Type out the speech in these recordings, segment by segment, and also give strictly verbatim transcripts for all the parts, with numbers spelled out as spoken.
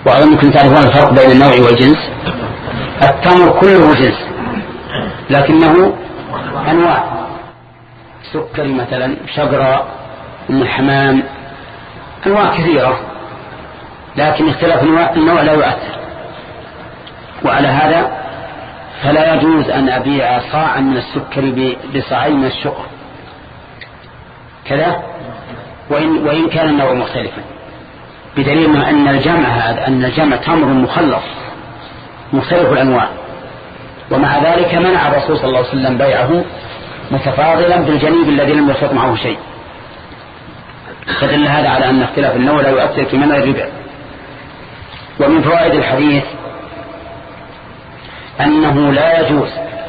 وأظنكم تعرفون الفرق بين النوع والجنس. التمر كله جنس لكنه أنواع، سكر مثلا، شجرة، أم الحمام، أنواع كثيرة، لكن اختلاف النوع لا يؤثر. وعلى هذا فلا يجوز أن أبيع صاعا من السكر بصاعين من الشقر كذا، وإن, وإن كان النوع مختلفا، بدليل ما أن الجمع هذا أن الجمع تمر مخلص مختلف الأنواع، ومع ذلك منع الرسول صلى الله عليه وسلم بيعه متفاضلا بالجنيب الذي لم يخلط معه شيء. فدل هذا على أن اختلاف النوع لا يؤثر في منع الربا. ومن فوائد الحديث أنه لا يجوز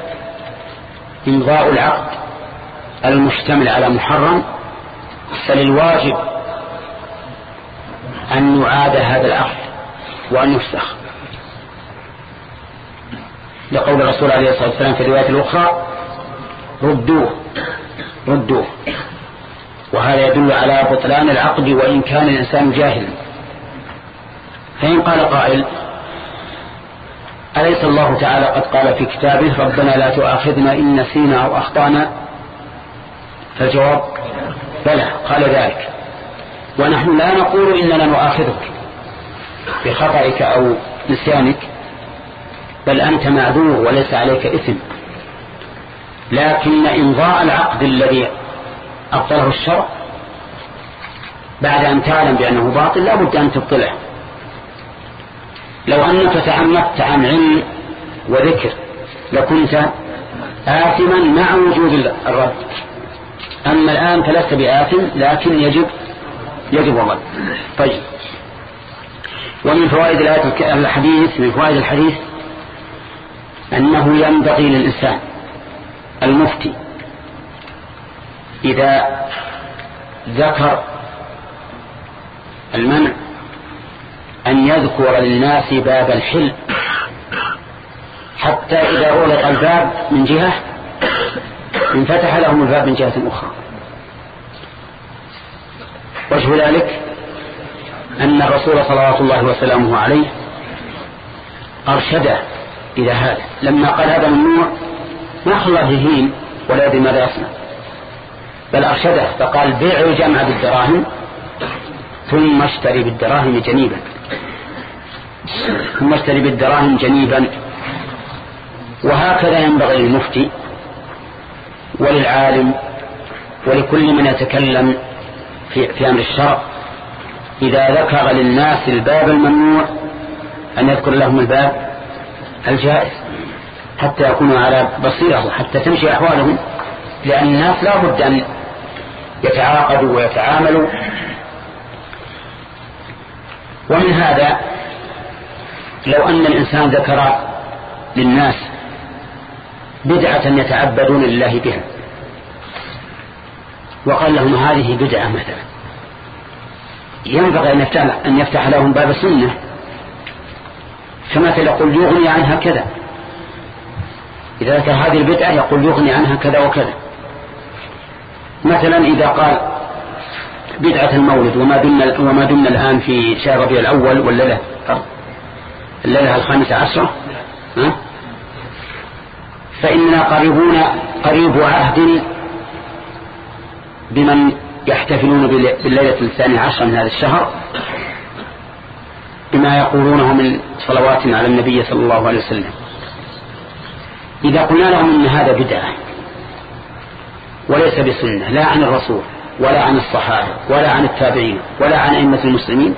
إمضاء العقد المشتمل على محرم، فللواجب أن يعاد هذا العقد وأن يفسخ، لقول الرسول عليه الصلاة والسلام في الرواية الأخرى ردوه ردوه. وهذا يدل على بطلان العقد وإن كان الإنسان جاهلا. فإن قال قائل أليس الله تعالى قد قال في كتابه ربنا لا تؤاخذنا إن نسينا أو أخطأنا؟ فالجواب بلى، قال ذلك، ونحن لا نقول إننا نؤاخذك بخطئك أو نسيانك، بل أنت معذور وليس عليك إثم، لكن إمضاء العقد الذي أبطله الشرع بعد أن تعلم بأنه باطل لا بد أن تبطله. لو أنك تعمدت عن علم وذكر لكنت آثما مع وجود الرد، أما الآن فلست بآثم لكن يجب يجب الرد. طيب، ومن فوائد الحديث من فوائد الحديث أنه ينبغي للإنسان المفتي إذا ذكر المنع أن يذكر للناس باب الحل، حتى إذا أغلق الباب من جهة انفتح لهم الباب من جهة أخرى. وجه ذلك أن الرسول صلوات الله وسلامه عليه أرشده إلى هذا، لما قال هذا ممنوع ما خلى هين ولا يدري ماذا يصنع، بل أرشده فقال بيع الجمع بالدراهم ثم اشتري بالدراهم جنيبا ثم اشتري بالدراهم جنيبا. وهكذا ينبغي للمفتي وللعالم ولكل من يتكلم في, في أمر الشرع إذا ذكر للناس الباب الممنوع أن يذكر لهم الباب الجائز، حتى يكونوا على بصيرة حتى تمشي أحوالهم، لأن الناس لا بد أن يتعاقدوا ويتعاملوا. ومن هذا لو أن الإنسان ذكر للناس بدعة يتعبدون لله بها وقال لهم هذه بدعة مثلا، ينبغي أن يفتح لهم باب السنة، فمثل يقول يغني عنها كذا، إذا كان هذه البدعة يقول يغني عنها كذا وكذا. مثلا إذا قال بدعة المولد وما دمنا وما دمنا الآن في شهر ربيع الأول والليلة الليلة الخامسة عشرة، فإننا قريبون قريب عهد بمن يحتفلون بالليلة الثانية عشرة من هذا الشهر بما يقولونه من صلوات على النبي صلى الله عليه وسلم. إذا قلنا لهم إن هذا بدعة وليس بسنة لا عن الرسول ولا عن الصحابة ولا عن التابعين ولا عن أئمة المسلمين،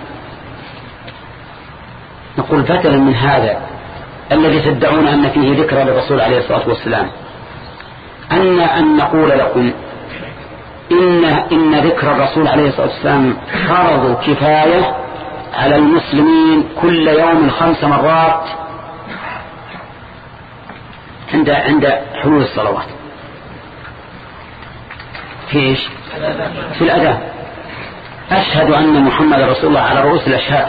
نقول بدلا من هذا الذي تدعون أن فيه ذكر للرسول عليه الصلاة والسلام أن أن نقول لكم إن إن ذكر الرسول عليه الصلاة والسلام فرض كفاية على المسلمين كل يوم خمس مرات عند عند حلول الصلوات. في إيش؟ في الأذان. أشهد أن محمد رسول الله على رؤوس الأشهاد،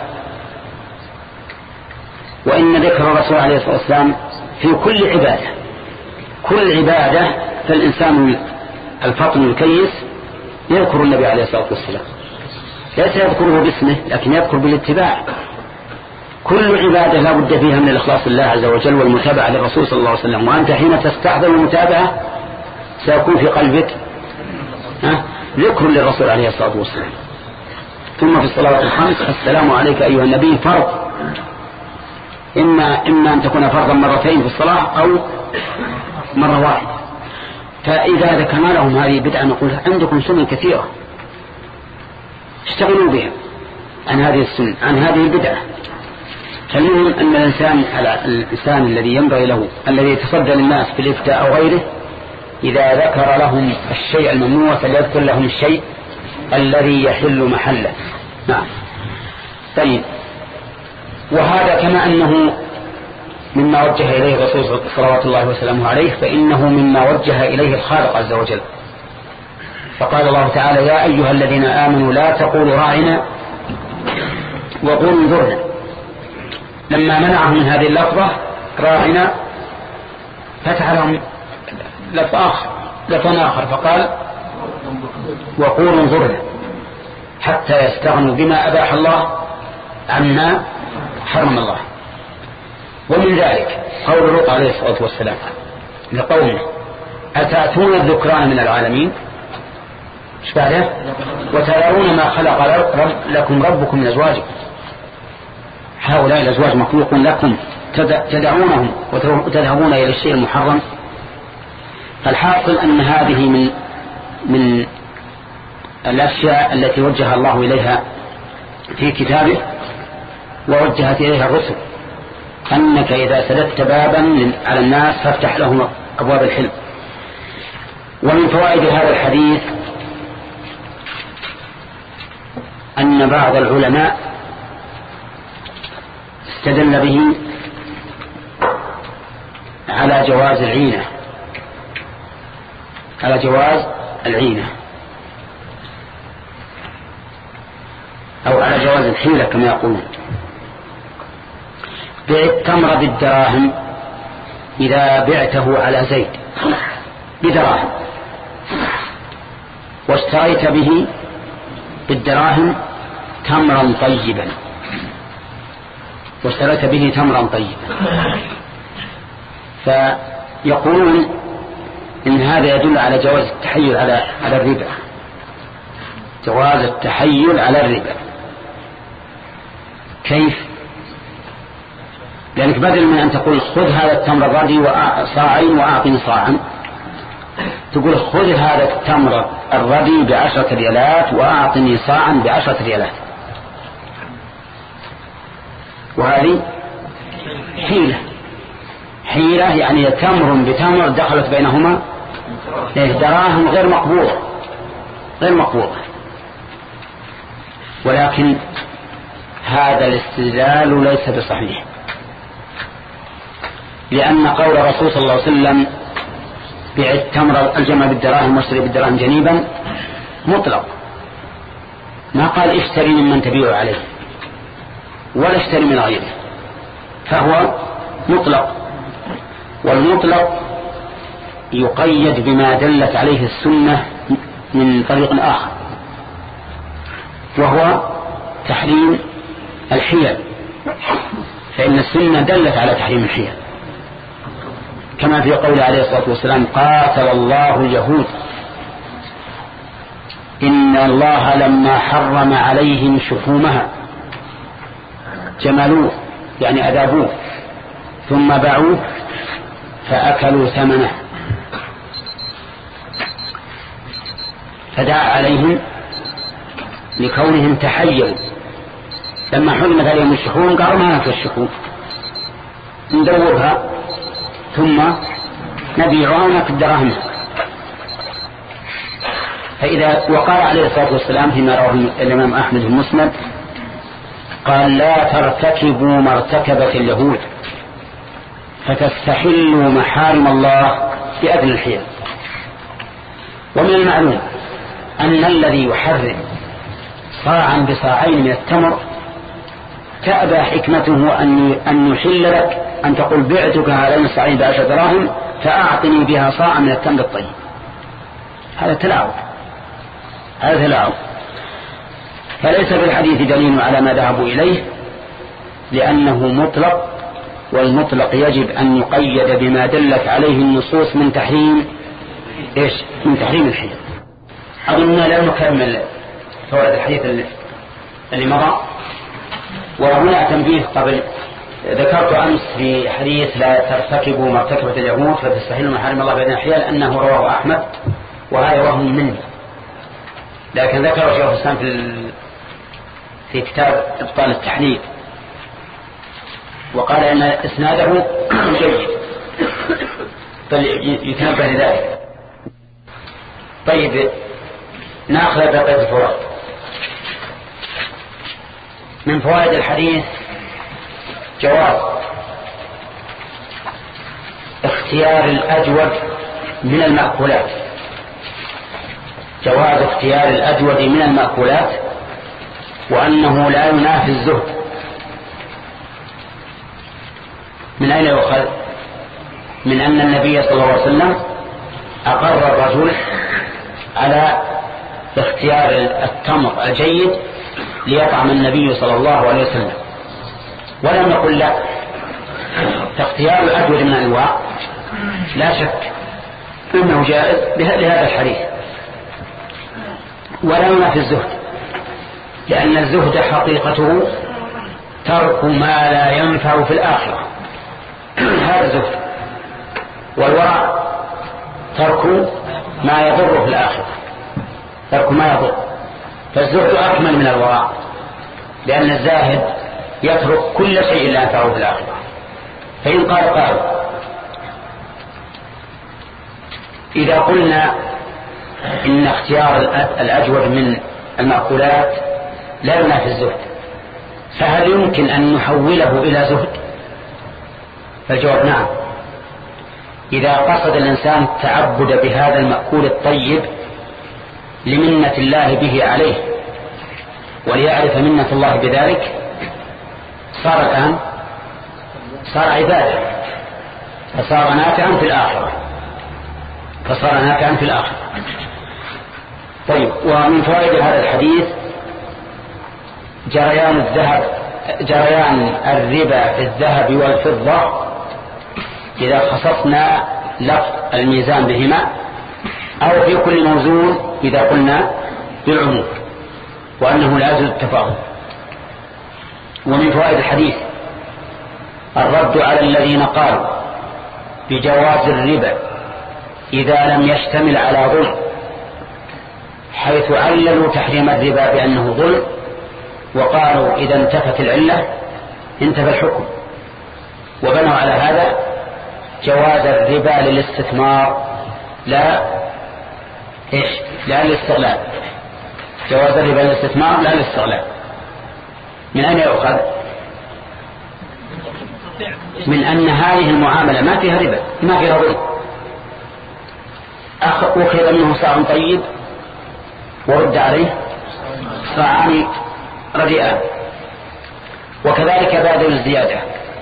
وإن ذكر الرسول عليه الصلاة والسلام في كل عبادة كل عبادة فالإنسان الفطن الكيس يذكر النبي عليه الصلاة والسلام، ليس يذكره باسمه لكن يذكر بالاتباع. كل عبادة لا بد فيها من الإخلاص لله عز وجل والمتابعة للرسول صلى الله عليه وسلم. وأنت حين تستحضر المتابعة سيكون في قلبك ذكر للرسول عليه الصلاة والسلام. ثم في الصلوات الخمس السلام عليك أيها النبي فرض، إما, إما أن تكون فرضا مرتين في الصلاة أو مرة واحدة. فإذا ذكرنا لهم هذه بدعة نقول عندكم سنن كثيرة اشتغلوا بها عن هذه السنة عن هذه البدعة. فالمهم أن الإنسان على الإنسان الذي ينبغي له الذي يتصدى للناس في الإفتاء أو غيره إذا ذكر لهم الشيء الممنوع فليذكر لهم الشيء الذي يحل محله. نعم. طيب، وهذا كما أنه مما وجه إليه الرسول صلوات الله وسلامه عليه فإنه مما وجه إليه الخالق عز وجل. فقال الله تعالى يا أيها الذين آمنوا لا تقولوا راعنا وقولوا انظرنا. لما منعهم من هذه اللفظة راعنا فتح لهم لفظ آخر لفظ آخر فقال وقولوا انظرنا حتى يستغنوا بما أباح الله عما حرم الله. ومن ذلك قول لوط عليه الصلاة والسلام لقومه أتأتون الذكران من العالمين ايش بعده وتذرون ما خلق رب لكم ربكم من أزواجكم. هؤلاء الأزواج مخلوق لكم تدعونهم وتذهبون إلى الشيء المحرم. فالحاصل أن هذه من من الأشياء التي وجه الله إليها في كتابه ووجهت إليها الرسل، أنك إذا سددت بابا على الناس فافتح لهم أبواب الحلم. ومن فوائد هذا الحديث أن بعض العلماء استدل به على جواز العينة على جواز العينة أو على جواز الحيلة كما يقولون. بيع التمر بالدراهم إذا بعته على زيد بدراهم واشتريت به بالدراهم تمرا طيبا واشتريت به تمرا طيبا فيقولون إن هذا يدل على جواز التحيل على على الربا جواز التحيل على الربا. كيف؟ لأنك بدل من أن تقول خذ هذا التمر الردي صاعين وأعطني صاعا تقول خذ هذا التمر الردي بعشرة ريالات وأعطني صاعا بعشرة ريالات. وهذه حيلة حيلة يعني تمر بتمر دخلت بينهما دراهم غير مقبوضة غير مقبوضة. ولكن هذا الاستدلال ليس بصحيح، لأن قول الرسول صلى الله عليه وسلم بيع التمر الجمع بالدراهم واشتري بالدراهم جنيبا مطلق، ما قال اشتري ممن تبيع عليه ولا اشتري من غيره، فهو مطلق. والمطلق يقيد بما دلت عليه السنة من طريق آخر وهو تحريم الحيل، فإن السنة دلت على تحريم الحيل كما في قول عليه الصلاة والسلام قاتل الله اليهود إن الله لما حرم عليهم شحومها جملوه يعني أذابوه ثم باعوه فأكلوا ثمنه فدعا عليهم لكونهم تحيلوا. لما حرمت عليهم الشحوم قالوا ما ناكل الشحوم ندورها ثم نبيعها وناكل دراهمها. فإذا وقال عليه الصلاة والسلام فيما رواه الإمام أحمد في المسند قال لا ترتكبوا ما ارتكبت اليهود فتستحلوا محارم الله بأدنى الحيل. ومن المعلوم أن الذي يحرم صاعا بصاعين من التمر تأبى حكمته أن يحل لك أن تقول بعتك هذين الصاعين بعشر دراهم فأعطني بها صاعا من التمر الطيب. هذا تلاعب هذا تلاعب. فليس في الحديث دليل على ما ذهبوا إليه لأنه مطلق، والمطلق يجب أن يقيد بما دلت عليه النصوص من تحريم إيش؟ من تحريم الحيض. أظننا لم نكمل فوائد الحديث اللي مضى. وهنا تنبيه قبل، ذكرت أمس في حديث لا ترتكبوا ما ارتكبت اليهود فتستحلوا محارم الله بأيدي الحيال أنه رواه أحمد، وهذا وهم مني، لكن ذكر شيخ الإسلام في في كتاب إبطال التحليل وقال أن إسناده جيد، بل يتنبه لذلك. طيب نأخذ بقية الفوائد. من فوائد الحديث جواز اختيار الأجود من المأكولات، جواز اختيار الأجود من المأكولات، وأنه لا ينافي الزهد. من أين يؤخذ؟ من أن النبي صلى الله عليه وسلم أقر الرجل على اختيار التمر الجيد ليطعم النبي صلى الله عليه وسلم، ولم يقل لا. فاختيار الأجود من الأنواع لا شك أنه جائز لهذا الحديث، ولا ينافي الزهد، لأن الزهد حقيقته ترك ما لا ينفع في الآخرة، هذا الزهد. والورع ترك ما يضر في الآخرة، ترك ما يضر. فالزهد أكمل من الورع، لأن الزاهد يترك كل شيء لا ينفعه في الآخرة. فإن قال قال إذا قلنا إن اختيار الأجود من المأكولات لا ينافي الزهد، فهل يمكن أن نحوله إلى زهد؟ فالجواب نعم. إذا قصد الإنسان التعبد بهذا المأكول الطيب لمنة الله به عليه وليعرف منة الله بذلك، صار الآن صار عبادة، فصار نافعا في الآخرة، فصار نافعا في الآخرة. طيب، ومن فوائد هذا الحديث جريان الذهب جريان الربا في الذهب والفضة إذا خصصنا لفظ الميزان بهما، أو في كل موزون إذا قلنا بالعموم، وأنه لا يجوز التفاضل. ومن فوائد الحديث الرد على الذين قالوا بجواز الربا إذا لم يشتمل على ظلم، حيث عللوا تحريم الربا بأنه ظلم، وقالوا إذا انتفت العلة انتفى الحكم، وبنوا على هذا جواز الربا للاستثمار لا إيش لا للاستغلال، جواز الربا للاستثمار لا للاستغلال. من أين يؤخذ؟ من أن هذه المعاملة ما فيها ربا، ما فيها ظلم. أخذ منه صاع طيب ورد عليه صاعان رديئان، وكذلك باذل الزيادة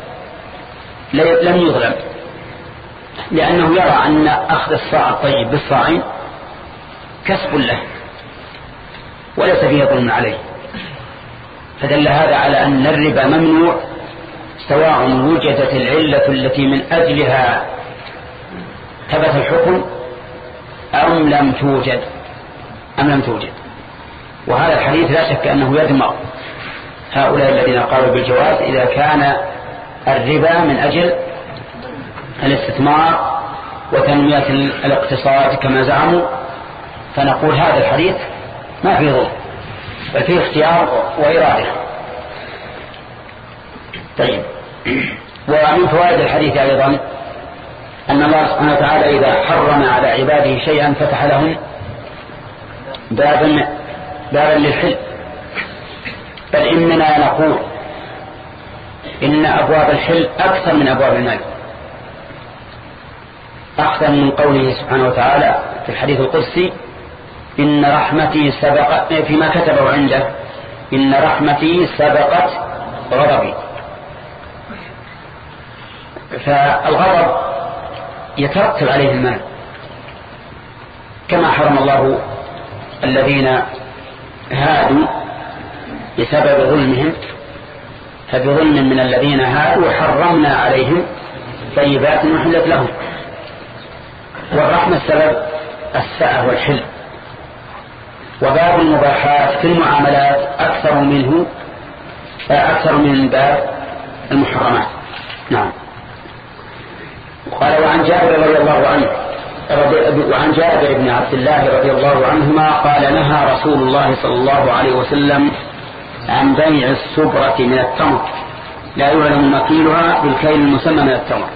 لم يظلم، لأنه يرى أن أخذ الصاع الطيب بالصاعين كسب له وليس فيه ظلم عليه. فدل هذا على أن الربا ممنوع، سواء وجدت العلة التي من أجلها ثبت الحكم أم لم توجد أم لم توجد. وهذا الحديث لا شك أنه يدمر هؤلاء الذين قالوا بالجواز إذا كان الربا من أجل الاستثمار وتنمية الاقتصاد كما زعموا. فنقول هذا الحديث ما فيه ظلم، بل فيه اختيار وإرادة. طيب، ومن فوائد الحديث أيضا أن الله سبحانه وتعالى إذا حرم على عباده شيئا فتح لهم بابا بابا للحل. بل إننا نقول إن أبواب الحل أكثر من أبواب المال، أخذا من قوله سبحانه وتعالى في الحديث القدسي إن رحمتي سبقت فيما كتبه عنده إن رحمتي سبقت غضبي. فالغضب يترتب عليه المال، كما حرم الله الذين هادوا بسبب ظلمهم فبظلم من الذين هادوا حرمنا عليهم طيبات أحلت لهم. والرحمة السبب السعة والحل. وباب المباحات في المعاملات أكثر منه أكثر من باب المحرمات. نعم. قال وعن جابر رضي الله عنه وعن جابر بن عبد الله رضي الله عنهما قال نهى رسول الله صلى الله عليه وسلم عن بيع السبرة من التمر لا يعلم مكيلها بالكيل المسمى من التمر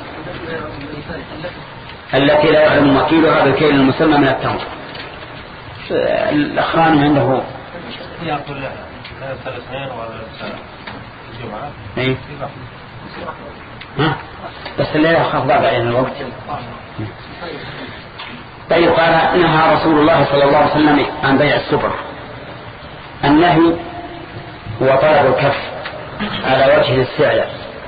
التي لا يعلم مكيلها بالكيل المسمى من التمر. الأخران عنده يقول لا اثنين ولا الجمعة ايه ها بس اللي يخاف ضاع علينا الوقت. طيب قال نهى رسول الله صلى الله عليه وسلم عن بيع السبرة. النهي هو طلب الكف على وجه الاستعلاء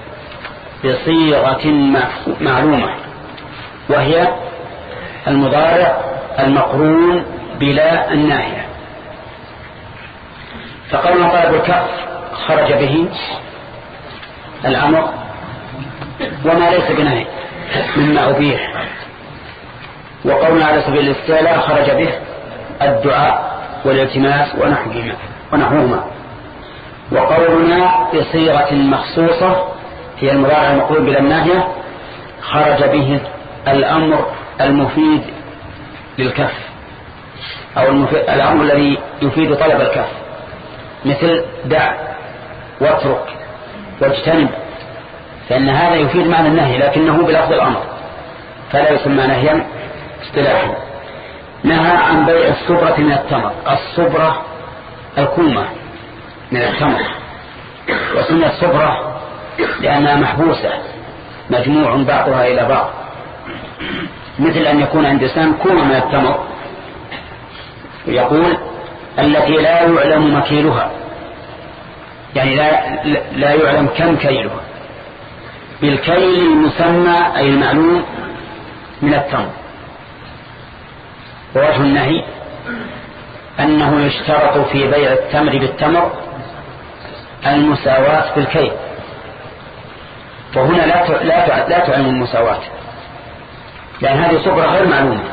بصيغة معلومة وهي المضارع المقرون بلا الناهية. فقولنا طلب الكف خرج به الأمر وما ليس بنهي مما أبيح. وقولنا على سبيل الاستعلاء خرج به الدعاء والالتماس ونحوهما ونحوهما. وقولنا بصيغة مخصوصة هي المضارع المقرون بلا الناهية خرج به الأمر المفيد للكف أو الأمر الذي يفيد طلب الكف مثل دع واترك واجتنب، فإن هذا يفيد معنى النهي لكنه بلفظ الأمر فلا يسمى نهيا اصطلاحا. نهى عن بيع الصبرة من التمر. الصبرة الكومة من التمر وسميت صبرة لأنها محبوسة مجموع بعضها إلى بعض، مثل أن يكون عند إنسان كومة من التمر يقول التي لا يعلم مكيلها يعني لا, لا يعلم كم كيلها بالكيل المسمى أي المعلوم من التمر. ووجه النهي أنه يشترط في بيع التمر بالتمر المساواة بالكيل، وهنا لا لا لا تعلم المساواة لأن هذه صبرة غير معلومة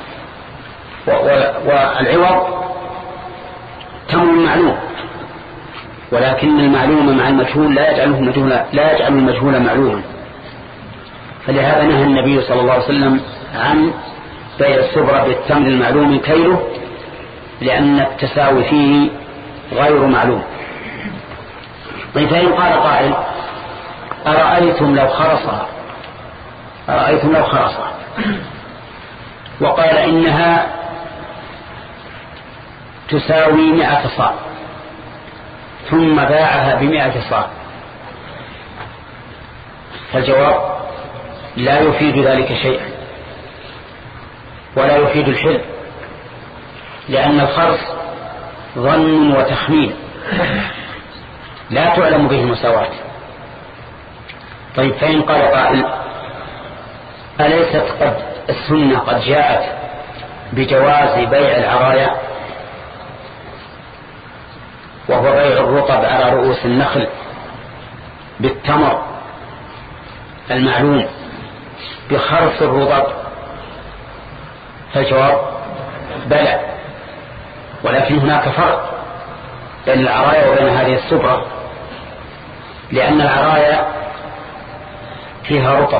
والعوض تمر معلوم، ولكن المعلوم مع المجهول لا يجعله مجهولا لا يجعل المجهول معلوما. فلهذا نهى النبي صلى الله عليه وسلم عن بيع الصبرة بالتمر المعلوم كيله لأن التساوي فيه غير معلوم. فإن قال قائل أرأيتم لو خرصها أرأيتم لو خرصها وقال إنها تساوي مئة صاع ثم باعها بمئة صاع، فالجواب لا يفيد ذلك شيئا ولا يفيد الحل لأن الخرص ظن وتخمين لا تعلم به المساواة. طيب فإن قال قائل أليست قد السنة قد جاءت بجواز بيع العرايا وهو بيع الرطب على رؤوس النخل بالتمر المعلوم بخرص الرطب؟ فالجواب بلى، ولكن هناك فرق بين العرايا وبين هذه الصبرة، لأن العرايا فيها رطب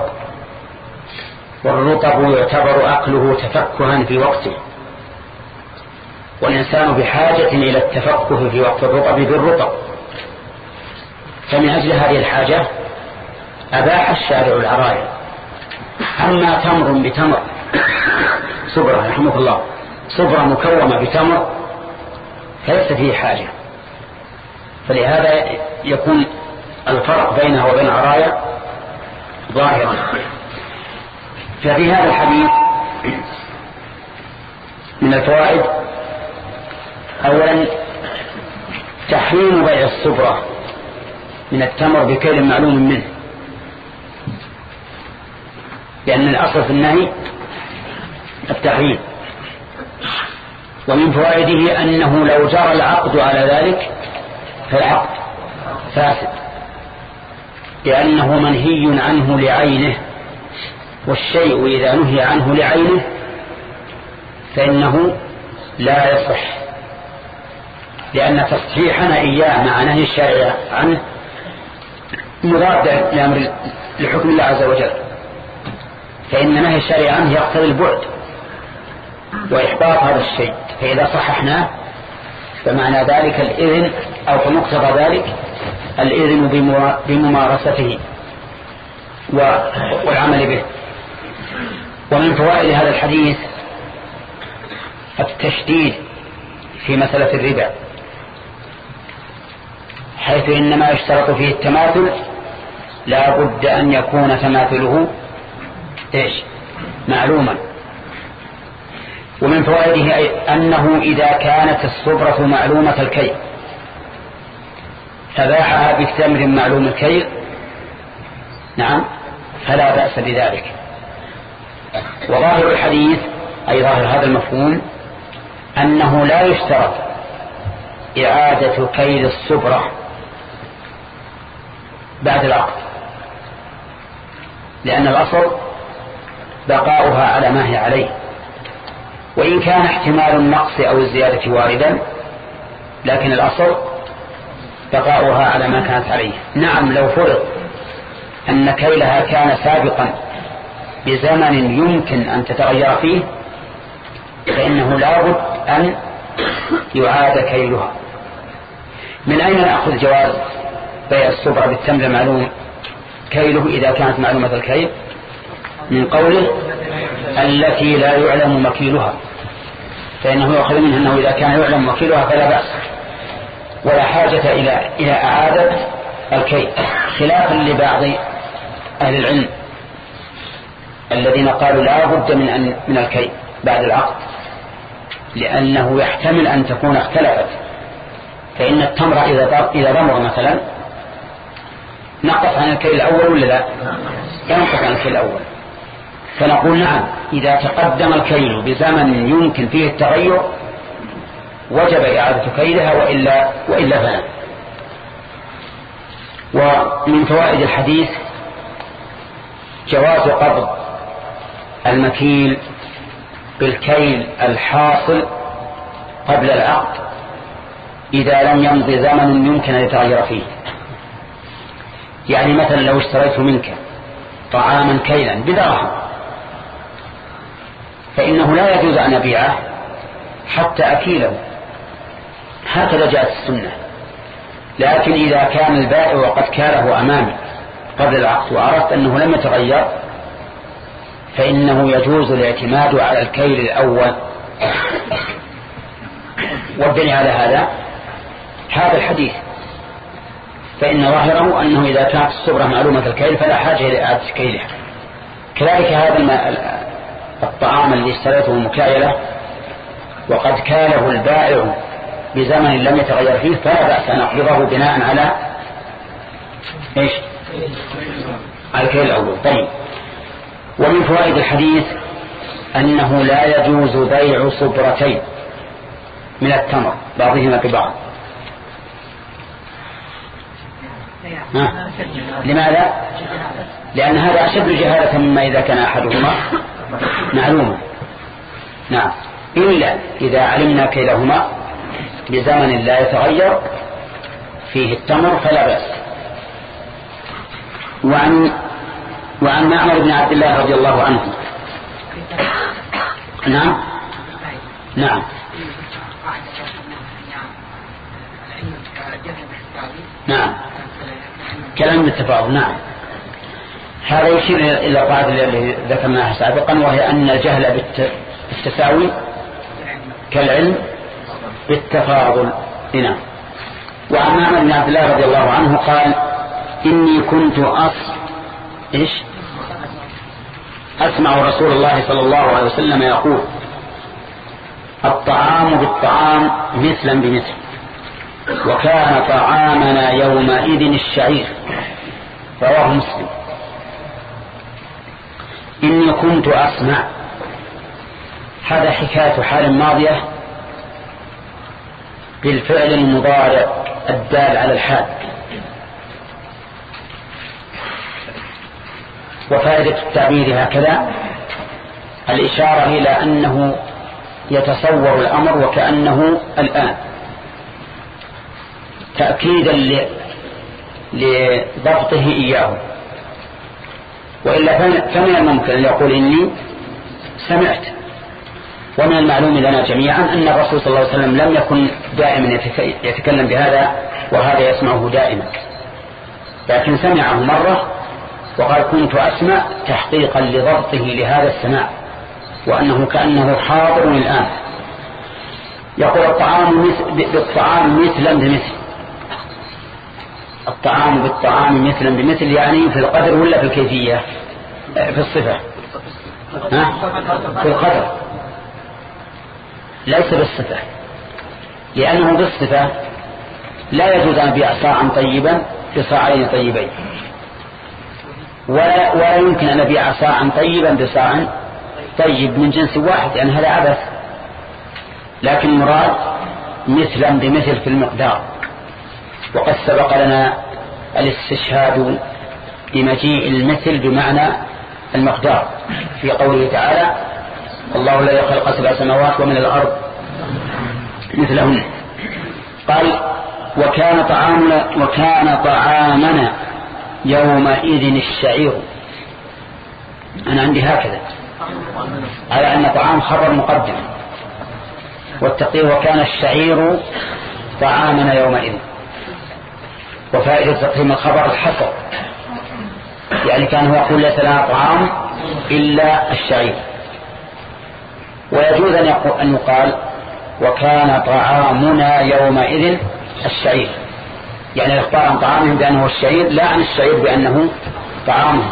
والرطب يعتبر أكله تفكها في وقته، والإنسان بحاجة إلى التفكه في وقت الرطب بالرطب، فمن أجل هذه الحاجة أباح الشارع العرايا. أما تمر بتمر صبرة رحمه الله صبرة مكومة بتمر فليس فيه حاجة، فلهذا يكون الفرق بينها وبين العرايا ظاهرا. ففي هذا الحديث من الفوائد أولا تحريم بيع الصبرة من التمر بكيل معلوم منه، لأن الأصل في النهي التحريم. ومن فوائده أنه لو جرى العقد على ذلك فالعقد فاسد لأنه منهي عنه لعينه، والشيء إذا نهي عنه لعينه فإنه لا يصح، لأن تصحيحنا إياه مع نهي الشارع عنه مضاد لأمر لحكم الله عز وجل، فإن نهي الشارع عنه يقتضي البعد وإحباط هذا الشيء، فإذا صححناه فمعنى ذلك الإذن أو فمقتضى ذلك الإذن بممارسته والعمل به. ومن فوائد هذا الحديث التشديد في مسألة الربا، حيث إنما يشترط فيه التماثل لا بد أن يكون تماثله إيش معلوما. ومن فوائده أنه إذا كانت الصبرة معلومة الكيل فباعها بثمر معلوم الكيل نعم فلا بأس بذلك. وظاهر الحديث أي ظاهر هذا المفهوم أنه لا يشترط إعادة كيل الصبرة بعد العقد، لأن الأصل بقاؤها على ما هي عليه، وإن كان احتمال النقص أو الزيادة واردا لكن الأصل بقاؤها على ما كانت عليه. نعم لو فرض أن كيلها كان سابقا بزمن يمكن أن تتغير فيه فإنه لابد أن يعاد كيلها. من أين نأخذ جواز بيع الصبرة بالتمر معلوم كيله إذا كانت معلومة الكيل؟ من قوله التي لا يعلم مكيلها، فإنه يأخذ منه أنه إذا كان يعلم مكيلها فلا بأس ولا حاجة إلى إلى إعادة الكيل، خلافا لبعض أهل العلم الذين قالوا لا بد من أن من الكيل بعد العقد، لأنه يحتمل أن تكون اختلفت، فإن التمر إذا إذا ضمر مثلا نقص عن الكيل الأول ولا لا؟ ينقص عن الكيل الأول، فنقول نعم إذا تقدم الكيل بزمن يمكن فيه التغير وجب إعادة كيلها وإلا وإلا فلا. ومن فوائد الحديث جواز قبض المكيل بالكيل الحاصل قبل العقد إذا لم يمض زمن يمكن أن يتغير فيه. يعني مثلا لو اشتريت منك طعاما كيلا بدرهم فإنه لا يجوز أن أبيعه حتى أكيله، هكذا جاءت السنة. لكن إذا كان البائع وقد كاله أمامي قبل العقد وعرفت أنه لم يتغير فإنه يجوز الاعتماد على الكيل الأول. والدليل على هذا هذا الحديث، فإن ظاهره أنه إذا كانت الصبرة معلومة الكيل فلا حاجة إلى إعادة كيلها. كذلك هذا الطعام الذي اشتريته مكايلة وقد كاله البائع بزمن لم يتغير فيه فلا بأس أن أقبضه بناء على إيش؟ على الكيل الأول. طيب، ومن فوائد الحديث أنه لا يجوز بيع صبرتين من التمر بعضهما ببعض. لماذا؟ لأن هذا أشد جهالة مما إذا كان أحدهما معلوما. نعم، إلا إذا علمنا كيلهما بزمن لا يتغير فيه التمر فلا بأس. وعن وعن معمر بن عبد الله رضي الله عنه نعم نعم نعم كلام التفاضل. نعم، هذا يشير إلى القاعدة التي ذكرناها سابقا، وهي أن الجهل بالتساوي كالعلم بالتفاضل. نعم. وعن معمر بن عبد الله رضي الله عنه قال إني كنت أص إيش أسمع رسول الله صلى الله عليه وسلم يقول الطعام بالطعام مثلا بمثل، وكان طعامنا يومئذ الشعير، رواه مسلم. إني كنت أسمع، هذا حكاية حال ماضية بالفعل المضارع الدال على الحال، وفائدة التعبير هكذا الإشارة إلى أنه يتصور الأمر وكأنه الآن، تأكيدا لضبطه إياه. وإلا فمن الممكن أن يقول إني سمعت. ومن المعلوم لنا جميعا أن الرسول صلى الله عليه وسلم لم يكن دائما يتكلم بهذا وهذا يسمعه دائما، لكن سمعه مرة وقال كنت أسمع تحقيقا لضبطه لهذا السماع وأنه كأنه حاضر الآن. يقول الطعام بالطعام مثلا بمثل، الطعام بالطعام مثلا بمثل يعني في القدر ولا في الكيفية؟ في الصفة، ها؟ في القدر ليس بالصفة، لأنه بالصفة لا يجوز أن يبيع صاعا طيبا بصاعين طيبين، ولا, ولا يمكن أن يبيع صاعا طيبا بصاع طيب من جنس واحد، يعني هذا عبث. لكن مراد مثلا بمثل في المقدار. وقد سبق لنا الاستشهاد بمجيء المثل بمعنى المقدار في قوله تعالى الله لا يخلق سبع سماوات ومن الأرض مثلهن. قال وكان طعامنا وكان طعامنا يومئذ الشعير. أنا عندي هكذا على أن طعام خبر مقدم، والتقدير وكان الشعير طعامنا يومئذ. وفائدة تقديم الخبر الحصر، يعني كان هو يقول ليس لنا طعام إلا الشعير. ويجوز أن يقال وكان طعامنا يومئذ الشعير، يعني يخبر عن طعامهم بأنه الشعير لا عن الشعير بأنه طعامه.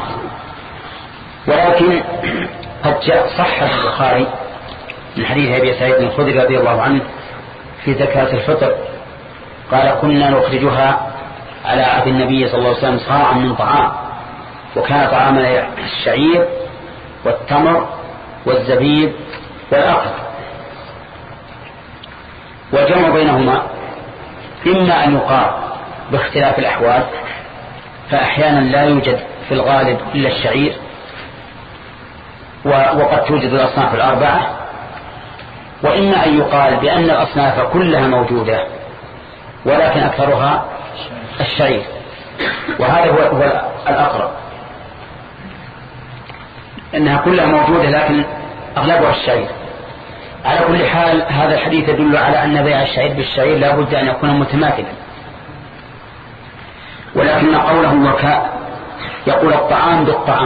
ولكن قد جاء صح البخاري من حديث أبي سعيد الخدري رضي الله عنه في زكاة الفطر قال كنا نخرجها على عهد النبي صلى الله عليه وسلم صاعا من طعام، وكان طعامنا الشعير والتمر والزبيب والأقل. والجمع بينهما إما أن يقال باختلاف الأحوال، فأحيانا لا يوجد في الغالب إلا الشعير وقد توجد الأصناف الأربعة، وإما أن يقال بأن الأصناف كلها موجودة ولكن أكثرها الشعير، وهذا هو الأقرب، إنها كلها موجودة لكن أغلبها الشعير. على كل حال هذا الحديث يدل على أن بيع الشعير بالشعير لا بد أن يكون متماثلا. ولكن قوله وكاء يقول الطعام بالطعام،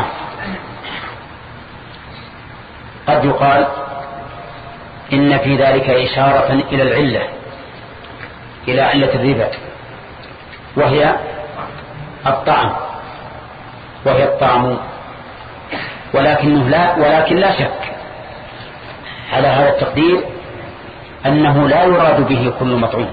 قد يقال إن في ذلك إشارة إلى العلة، إلى علة الربا، وهي الطعم، وهي الطعم. ولكنه لا ولكن لا شك على هذا التقدير أنه لا يراد به كل مطعوم.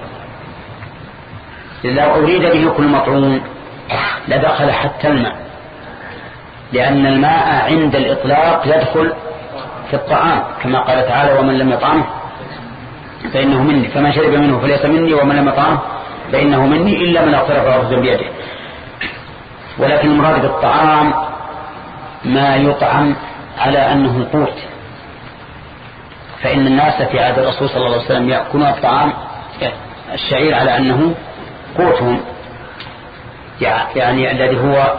لو أريد به كل مطعوم لدخل حتى الماء، لأن الماء عند الإطلاق يدخل في الطعام كما قال تعالى ومن لم يطعمه فإنه مني، فمن شرب منه فليس مني ومن لم يطعمه فإنه مني إلا من اغترف غرزا بيده. ولكن المراد بالطعام ما يطعم على أنه قوت، فإن الناس في عهد الرسول صلى الله عليه وسلم يأكلون الطعام الشعير على أنه قوتهم، يعني الذي هو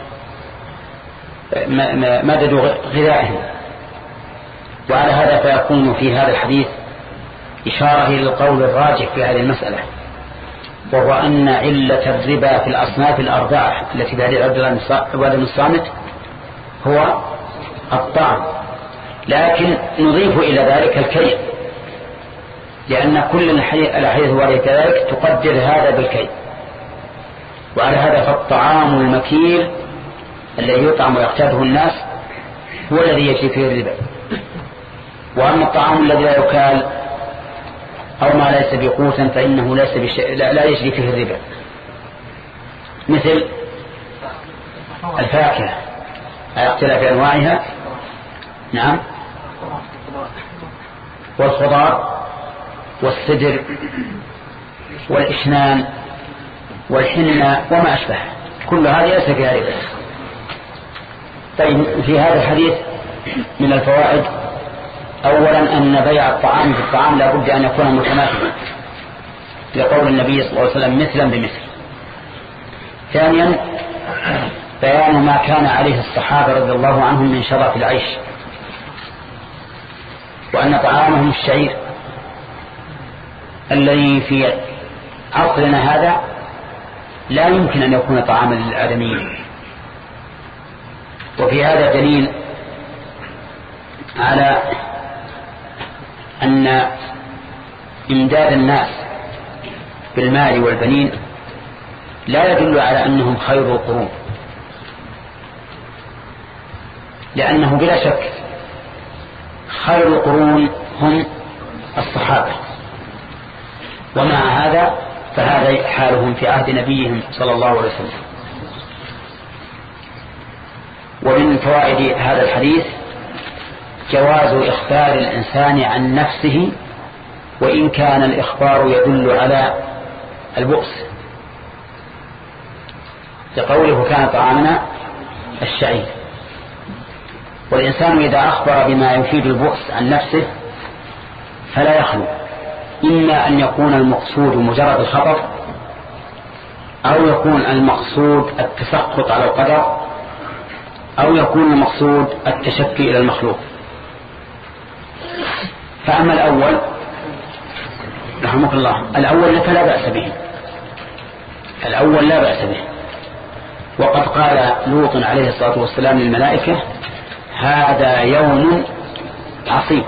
مدد غذائهم. وعلى هذا فيكون في هذا الحديث إشارة إلى القول الراجح في هذه المسألة، وهو أن علة الربا في الأصناف الأربعة التي بهذه عبادة الصامت هو الطعم، لكن نضيف إلى ذلك الكيل، لأن كل الأحاديث وراء كذلك تقدر هذا بالكيل. وعلى هذا فالطعام المكيل الذي يطعم ويقتاده الناس هو الذي يجري فيه الربا. وأما الطعام الذي لا يكال أو ما ليس بقوتا فإنه ليس بشيء لا, لا يجري فيه الربا، مثل الفاكهة على اختلاف أنواعها، نعم، والخضار والسدر والإشنان والحنة وما أشبه، كل هذه ليس فيها ربا. طيب، في هذا الحديث من الفوائد أولا أن بيع الطعام في الطعام لا بد أن يكون متماثلا لقول النبي صلى الله عليه وسلم مثلا بمثل. ثانيا بيان ما كان عليه الصحابة رضي الله عنهم من شرف العيش، وأن طعامهم الشعير الذي في عصرنا هذا لا يمكن أن يكون طعاما للآدميين. وفي هذا دليل على أن إمداد الناس بالمال والبنين لا يدل على أنهم خير القرون، لأنه بلا شك خير القرون هم الصحابة، ومع هذا فهذا حالهم في عهد نبيهم صلى الله عليه وسلم. ومن فوائد هذا الحديث جواز إخبار الإنسان عن نفسه وإن كان الإخبار يدل على البؤس، لقوله كان طعامنا الشعير. والإنسان إذا أخبر بما يفيد البؤس عن نفسه فلا يخلو إما أن يكون المقصود مجرد الخطر، أو يكون المقصود التسخط على القدر، أو يكون المقصود التشكي إلى المخلوق. فأما الأول رحمك الله، الأول لك لا بأس به، الأول لا بأس به. وقد قال لوط عليه الصلاة والسلام للملائكة هذا يوم عصيب.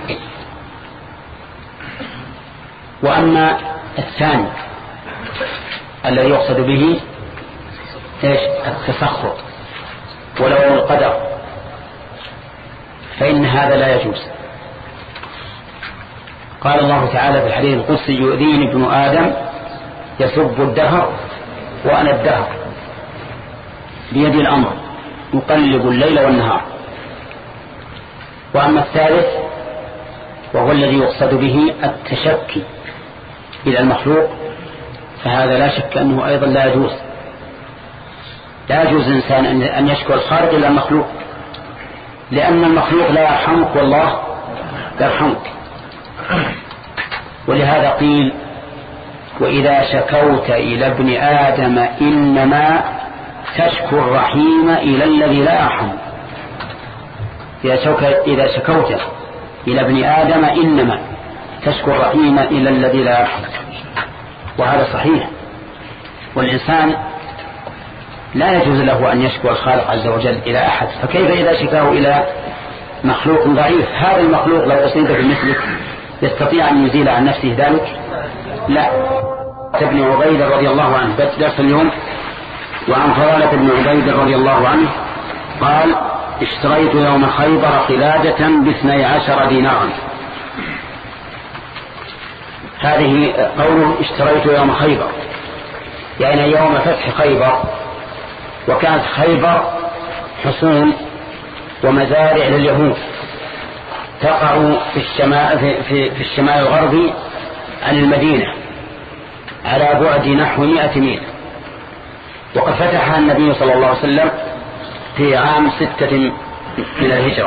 وأما الثاني الذي يقصد به إيش؟ التسخط ولو القدر، فإن هذا لا يجوز. قال الله تعالى في الحديث القدسي يؤذيني ابن آدم يسب الدهر وأنا الدهر بيدي الأمر يقلب الليل والنهار. وأما الثالث وهو الذي يقصد به التشكي إلى المخلوق فهذا لا شك أنه أيضا لا يجوز. لا يجوز إنسان أن يشكو الخالق إلى المخلوق، لأن المخلوق لا يرحمك والله يرحمك. ولهذا قيل وإذا شكوت إلى ابن آدم إنما تشكو الرحيم إلى الذي لا يرحم. إذا شكوت إلى ابن آدم إنما تشكو الرحيم إلى الذي لا يرحم، وهذا صحيح. والإنسان لا يجوز له أن يشكو الخالق عز وجل إلى أحد، فكيف إذا شكاه إلى مخلوق ضعيف؟ هذا المخلوق لو أصيب بمثلك يستطيع أن يزيل عن نفسه ذلك؟ لا. ابن عبيد رضي الله عنه درس اليوم. وعن فضالة بن عبيد رضي الله عنه قال اشتريت يوم خيبر قلادة باثني عشر دينارا. هذه قوله اشتريت يوم خيبر يعني يوم فتح خيبر، وكانت خيبر حصون ومزارع لليهود تقع في الشمال, في, في, في الشمال الغربي عن المدينة على بعد نحو مئة ميل. وقد فتحها النبي صلى الله عليه وسلم في عام ستة من الهجرة.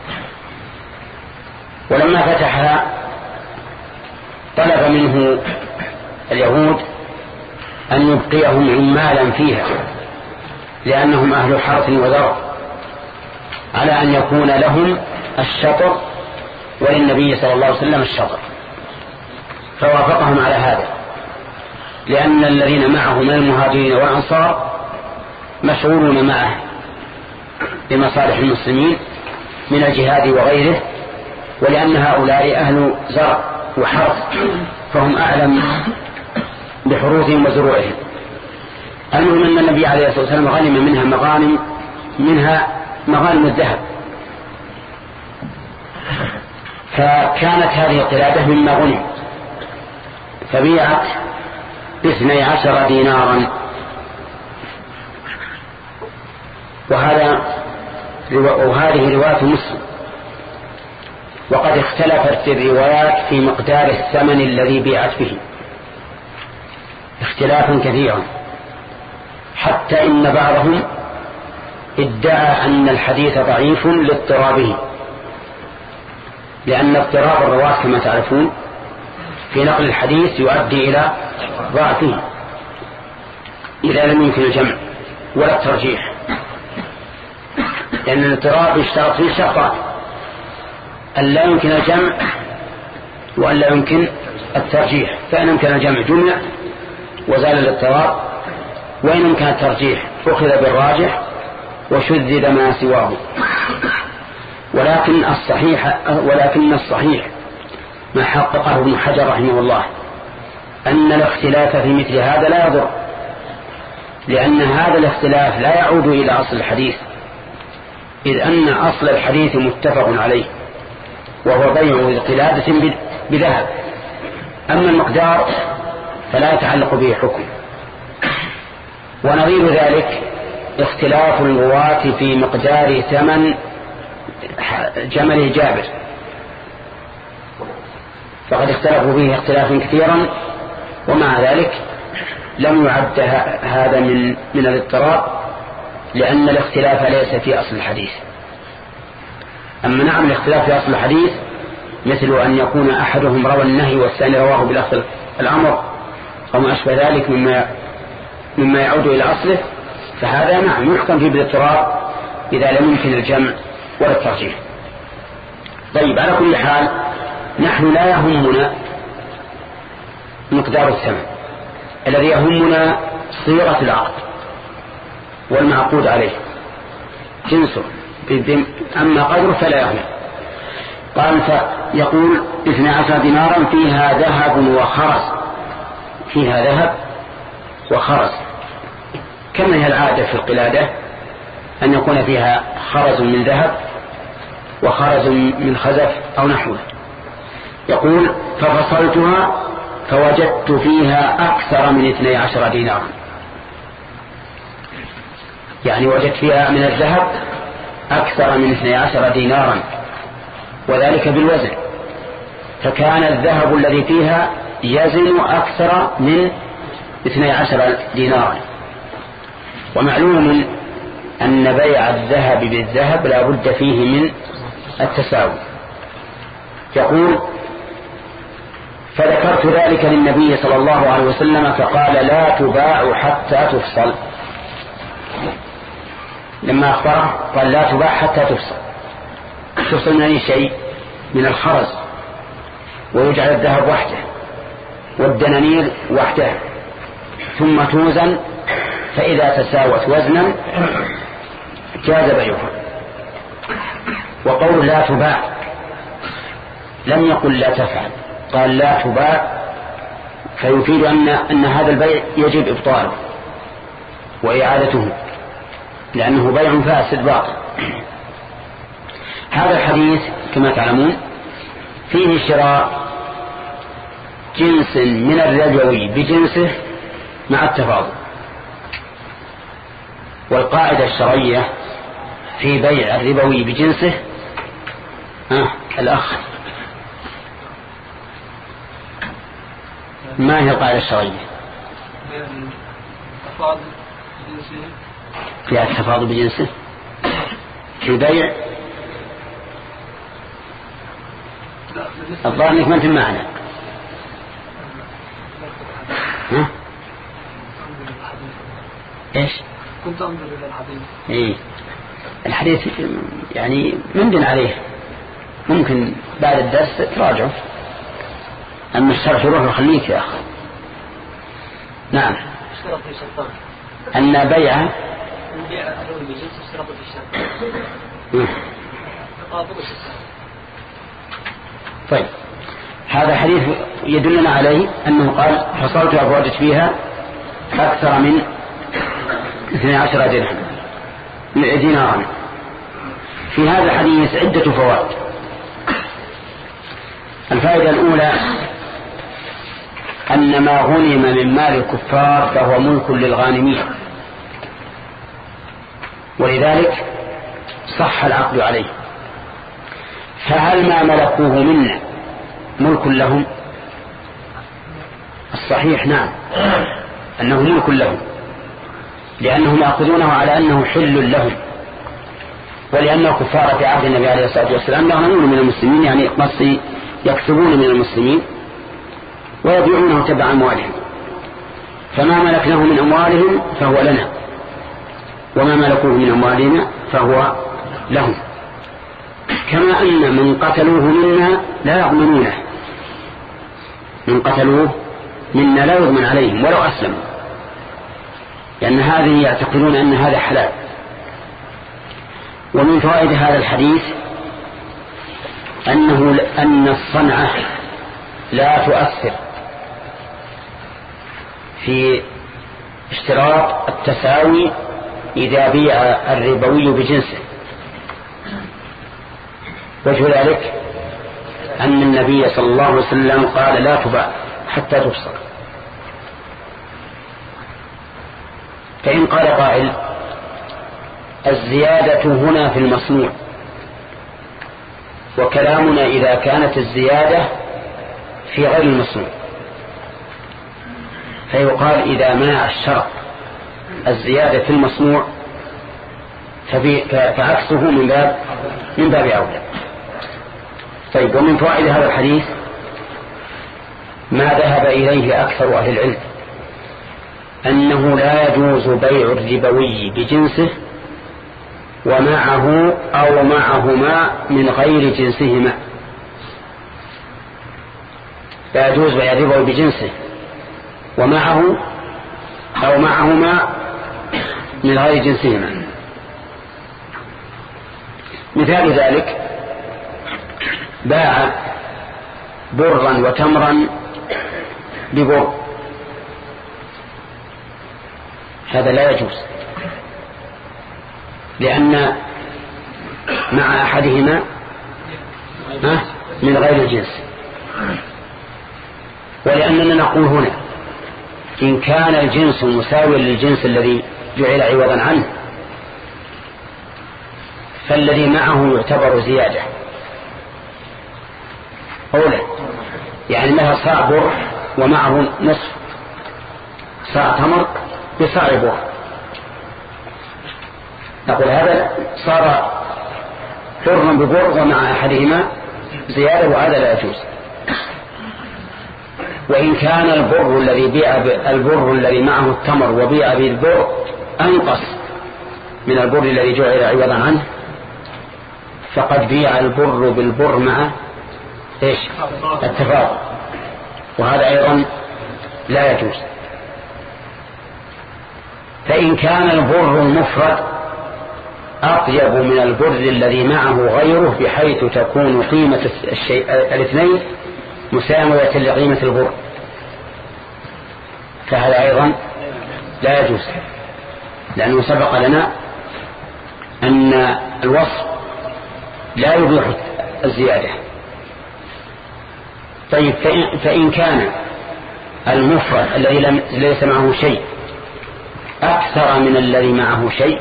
ولما فتحها طلب منه اليهود أن يبقيهم عمالا فيها لأنهم أهل حرث وزرع، على أن يكون لهم الشطر وللنبي صلى الله عليه وسلم الشطر، فوافقهم على هذا، لأن الذين معه من المهاجرين والأنصار مشغولون معه بمصالح المسلمين من الجهاد وغيره، ولأن هؤلاء أهل زرع وحرث فهم أعلم بحروثهم وزروعهم. المهم أن النبي عليه الصلاة والسلام غنم منها مغانم منها مغانم الذهب، فكانت هذه القلادة مما غنم فبيعت باثني عشر دينارا. وهذا وهذه رواية مسلم. وقد اختلفت الروايات في مقدار الثمن الذي بيعت به اختلافا كثيرا، حتى إن بعضهم ادعى أن الحديث ضعيف لاضطرابه، لأن اضطراب الرواة كما تعرفون في نقل الحديث يؤدي إلى ضعفه إذا لم يمكن الجمع ولا الترجيح، لأن الاضطراب يشترط فيه شرطان: أن لا يمكن الجمع وأن لا يمكن الترجيح. فإن يمكن الجمع جمع وزال الاضطراب، وإن يمكن الترجيح أخذ بالراجح وشذذ ما سواه. ولكن الصحيح ولكن الصحيح ما حققه ابن حجر رحمه الله أن الاختلاف في مثل هذا لا يضر، لأن هذا الاختلاف لا يعود إلى أصل الحديث، إذ أن أصل الحديث متفق عليه وهو بيع قلادة بذهب. أما المقدار فلا يتعلق به حكم. ونظير ذلك اختلاف الرواة في مقدار ثمن جمل جابر، فقد اختلفوا فيه اختلافا كثيرا، ومع ذلك لم يعد هذا من من الاضطراب، لأن الاختلاف ليس في أصل الحديث. أما نعم الاختلاف في أصل الحديث مثل أن يكون أحدهم روى النهي والثاني رواه بلفظ الأمر أو ما أشبه ذلك مما مما يعود إلى أصله، فهذا نعم يحكم فيه بالاضطراب إذا لم يمكن الجمع ولا الترجيح. طيب، على كل حال نحن لا يهمنا مقدار الثمن، الذي يهمنا صيغة العقد والمعقود عليه جنسه، أما قدره فلا يهم. قال فيقول اثني عشر دينارا فيها ذهب وخرز. فيها ذهب وخرز، كما هي العادة في القلادة أن يكون فيها خرز من ذهب وخرز من خزف أو نحوه. يقول ففصلتها فوجدت فيها أكثر من اثني عشر دينارا، يعني وجدت فيها من الذهب أكثر من اثني عشر دينارا، وذلك بالوزن، فكان الذهب الذي فيها يزن أكثر من اثني عشر دينارا. ومعلوم أن بيع الذهب بالذهب لا بد فيه من التساوي. يقول فذكرت ذلك للنبي صلى الله عليه وسلم فقال لا تباع حتى تفصل. لما أخبره قال لا تباع حتى تفصل. تفصل من أي شيء؟ من الخرز، ويجعل الذهب وحده والدنانير وحده، ثم توزن، فإذا تساوت وزنا جاز بيعها. وقول لا تباع لم يقل لا تفعل، قال لا تباع، فيفيد أن, أن هذا البيع يجب إبطاله وإعادته، لأنه بيع فاسد باطل. هذا الحديث كما تعلمون فيه شراء جنس من الربوي بجنسه مع التفاضل. والقاعدة الشرعية في بيع الربوي بجنسه آه الأخ ما هي القاعدة الشرعية؟ فيها التفاضل بجنسه في بيع الظاهر انك ما انت معنا. ها؟ ايش؟ كنت انظر الى الحديث. ايه الحديث يعني ممكن عليه، ممكن بعد الدرس تراجعه، اما الشرح يروح وخليك يا اخي. نعم. اشترط في شرطان. ان بيعه البيع الأولي بجنس اشترط في الشرط. تقابل الشرط. طيب، هذا حديث يدلنا عليه أنه قال فصلت فوجدت فيها أكثر من اثني عشر درهم دينارا. في هذا الحديث عدة فوائد. الفائدة الأولى أن ما غنم من مال الكفار فهو ملك للغانمين، ولذلك صح العقد عليه. فهل ما ملكوه منا ملك لهم؟ الصحيح نعم أنه ملك لهم، لأنهم يأخذونه على أنه حل لهم ولأن الكفار في عهد النبي عليه الصلاة والسلام يغنمون من المسلمين، يعني قصدي يكسبون من المسلمين ويبيعونه تبع أموالهم، فما ملكناه من أموالهم فهو لنا، وما ملكوه من أموالنا فهو لهم. كما أن من قتلوه منا لا يضمنونه، من قتلوه منا لا يضمن عليهم ولو أسلموا، لأن هذه يعتقدون أن هذا حلال. ومن فوائد هذا الحديث أنه أن الصنعة لا تؤثر في اشتراط التساوي إذا بيع الربوي بجنسه. وجه ذلك أن النبي صلى الله عليه وسلم قال لا تباع حتى تفسر. فإن قال قائل الزيادة هنا في المصنوع، وكلامنا إذا كانت الزيادة في غير المصنوع، فيقال إذا منع الشرع الزيادة في المصنوع فعكسه من باب من باب أولى. طيب، ومن فوائد هذا الحديث ما ذهب إليه أكثر أهل العلم أنه لا يجوز بيع الربوي بجنسه ومعه أو معهما من غير جنسهما. لا يجوز بيع الربوي بجنسه ومعه أو معهما من غير جنسهما. مثال ذلك باع برا وتمرا ببر، هذا لا يجوز، لأن مع أحدهما من غير الجنس. ولأننا نقول هنا إن كان الجنس مساويا للجنس الذي جعل عوضا عنه فالذي معه يعتبر زيادة أولا، يعني لها صاع بر ومعه نصف صاع تمر بصاع بر، نقول هذا صار حرا ببر ومع أحدهما زيادة، وهذا لا يجوز. وإن كان البر الذي بيع البر الذي معه التمر وبيع بالبر أنقص من البر الذي جعل عوضا عنه فقد بيع البر بالبر مع إيش التفاضل، وهذا أيضا لا يجوز. فإن كان البر المفرد أطيب من البر الذي معه غيره بحيث تكون قيمة الشيء الاثنين مساوية لقيمة البر فهذا أيضا لا يجوز، لأنه سبق لنا أن الوصف لا يبيح الزيادة. طيب، فإن كان المفرد الذي ليس معه شيء أكثر من الذي معه شيء،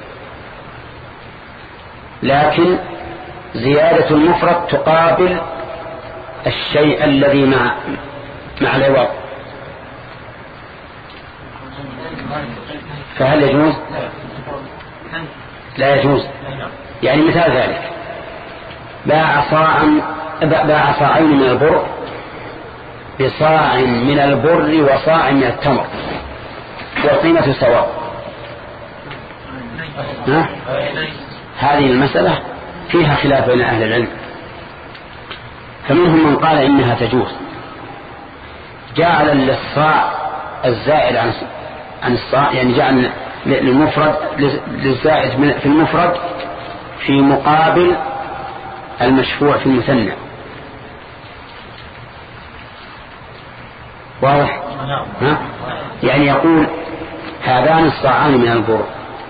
لكن زيادة المفرد تقابل الشيء الذي مع مع العوض، فهل يجوز؟ لا يجوز. يعني مثال ذلك باع صاعا باع صاعين من البر بصاع من البر وصاع من التمر والقيمة سواء. هذه المسألة فيها خلاف بين أهل العلم، فمنهم من قال إنها تجوز، جعل للصاع الزائد عن عن الصاع، يعني جعل للمفرد للزائد في المفرد في مقابل المشفوع في المثنى. واضح؟ ها؟ يعني يقول هذان الصاعان من البر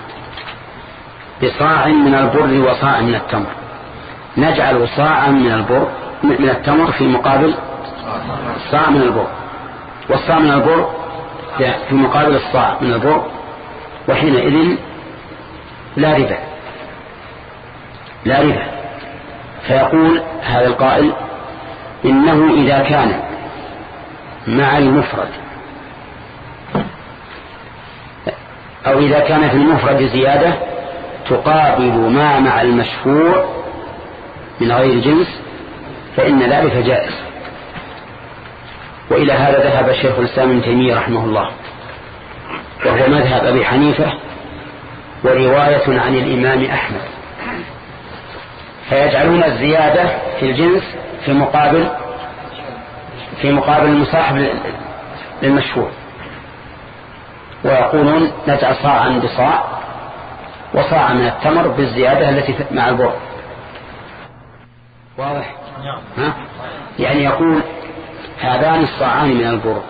بصاع من البر وصاع من التمر، نجعل صاعا من البر من التمر في مقابل صاع من البر، والصاع من البر في مقابل الصاع من البر، وحينئذ لا ربا لا ربا. فيقول هذا القائل إنه إذا كان مع المفرد أو إذا كان في المفرد زيادة تقابل ما مع المشفوع من غير جنس فإن ذلك جائز. وإلى هذا ذهب شيخ الإسلام ابن تيمية رحمه الله، وهو مذهب أبي حنيفة ورواية عن الإمام أحمد، فيجعلون الزيادة في الجنس في مقابل في مقابل المصاحب للمشفوع، ويقولون نجعل صاعا بصاع وصاع من التمر بالزيادة التي مع البر. واضح؟ ها؟ يعني يقول هذان الصاعان من البر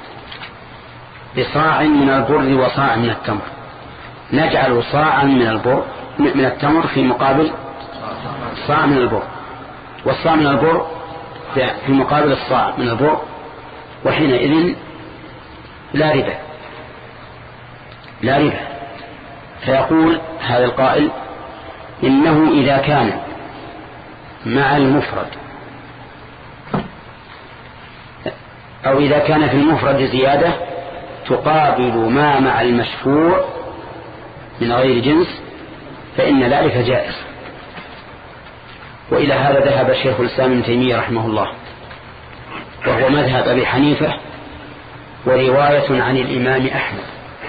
بصاع من البر وصاع من التمر، نجعل صاعا من البر من التمر في مقابل صاع من البر، والصاع من البر في مقابل الصاع من البر، وحينئذ لا ربا لا ربا. فيقول هذا القائل إنه إذا كان مع المفرد أو إذا كان في المفرد زيادة تقابل ما مع المشفوع من غير جنس فإن ذلك جائز. وإلى هذا ذهب شيخ الإسلام ابن تيمية رحمه الله، وهو مذهب أبي حنيفة ورواية عن الإمام أحمد،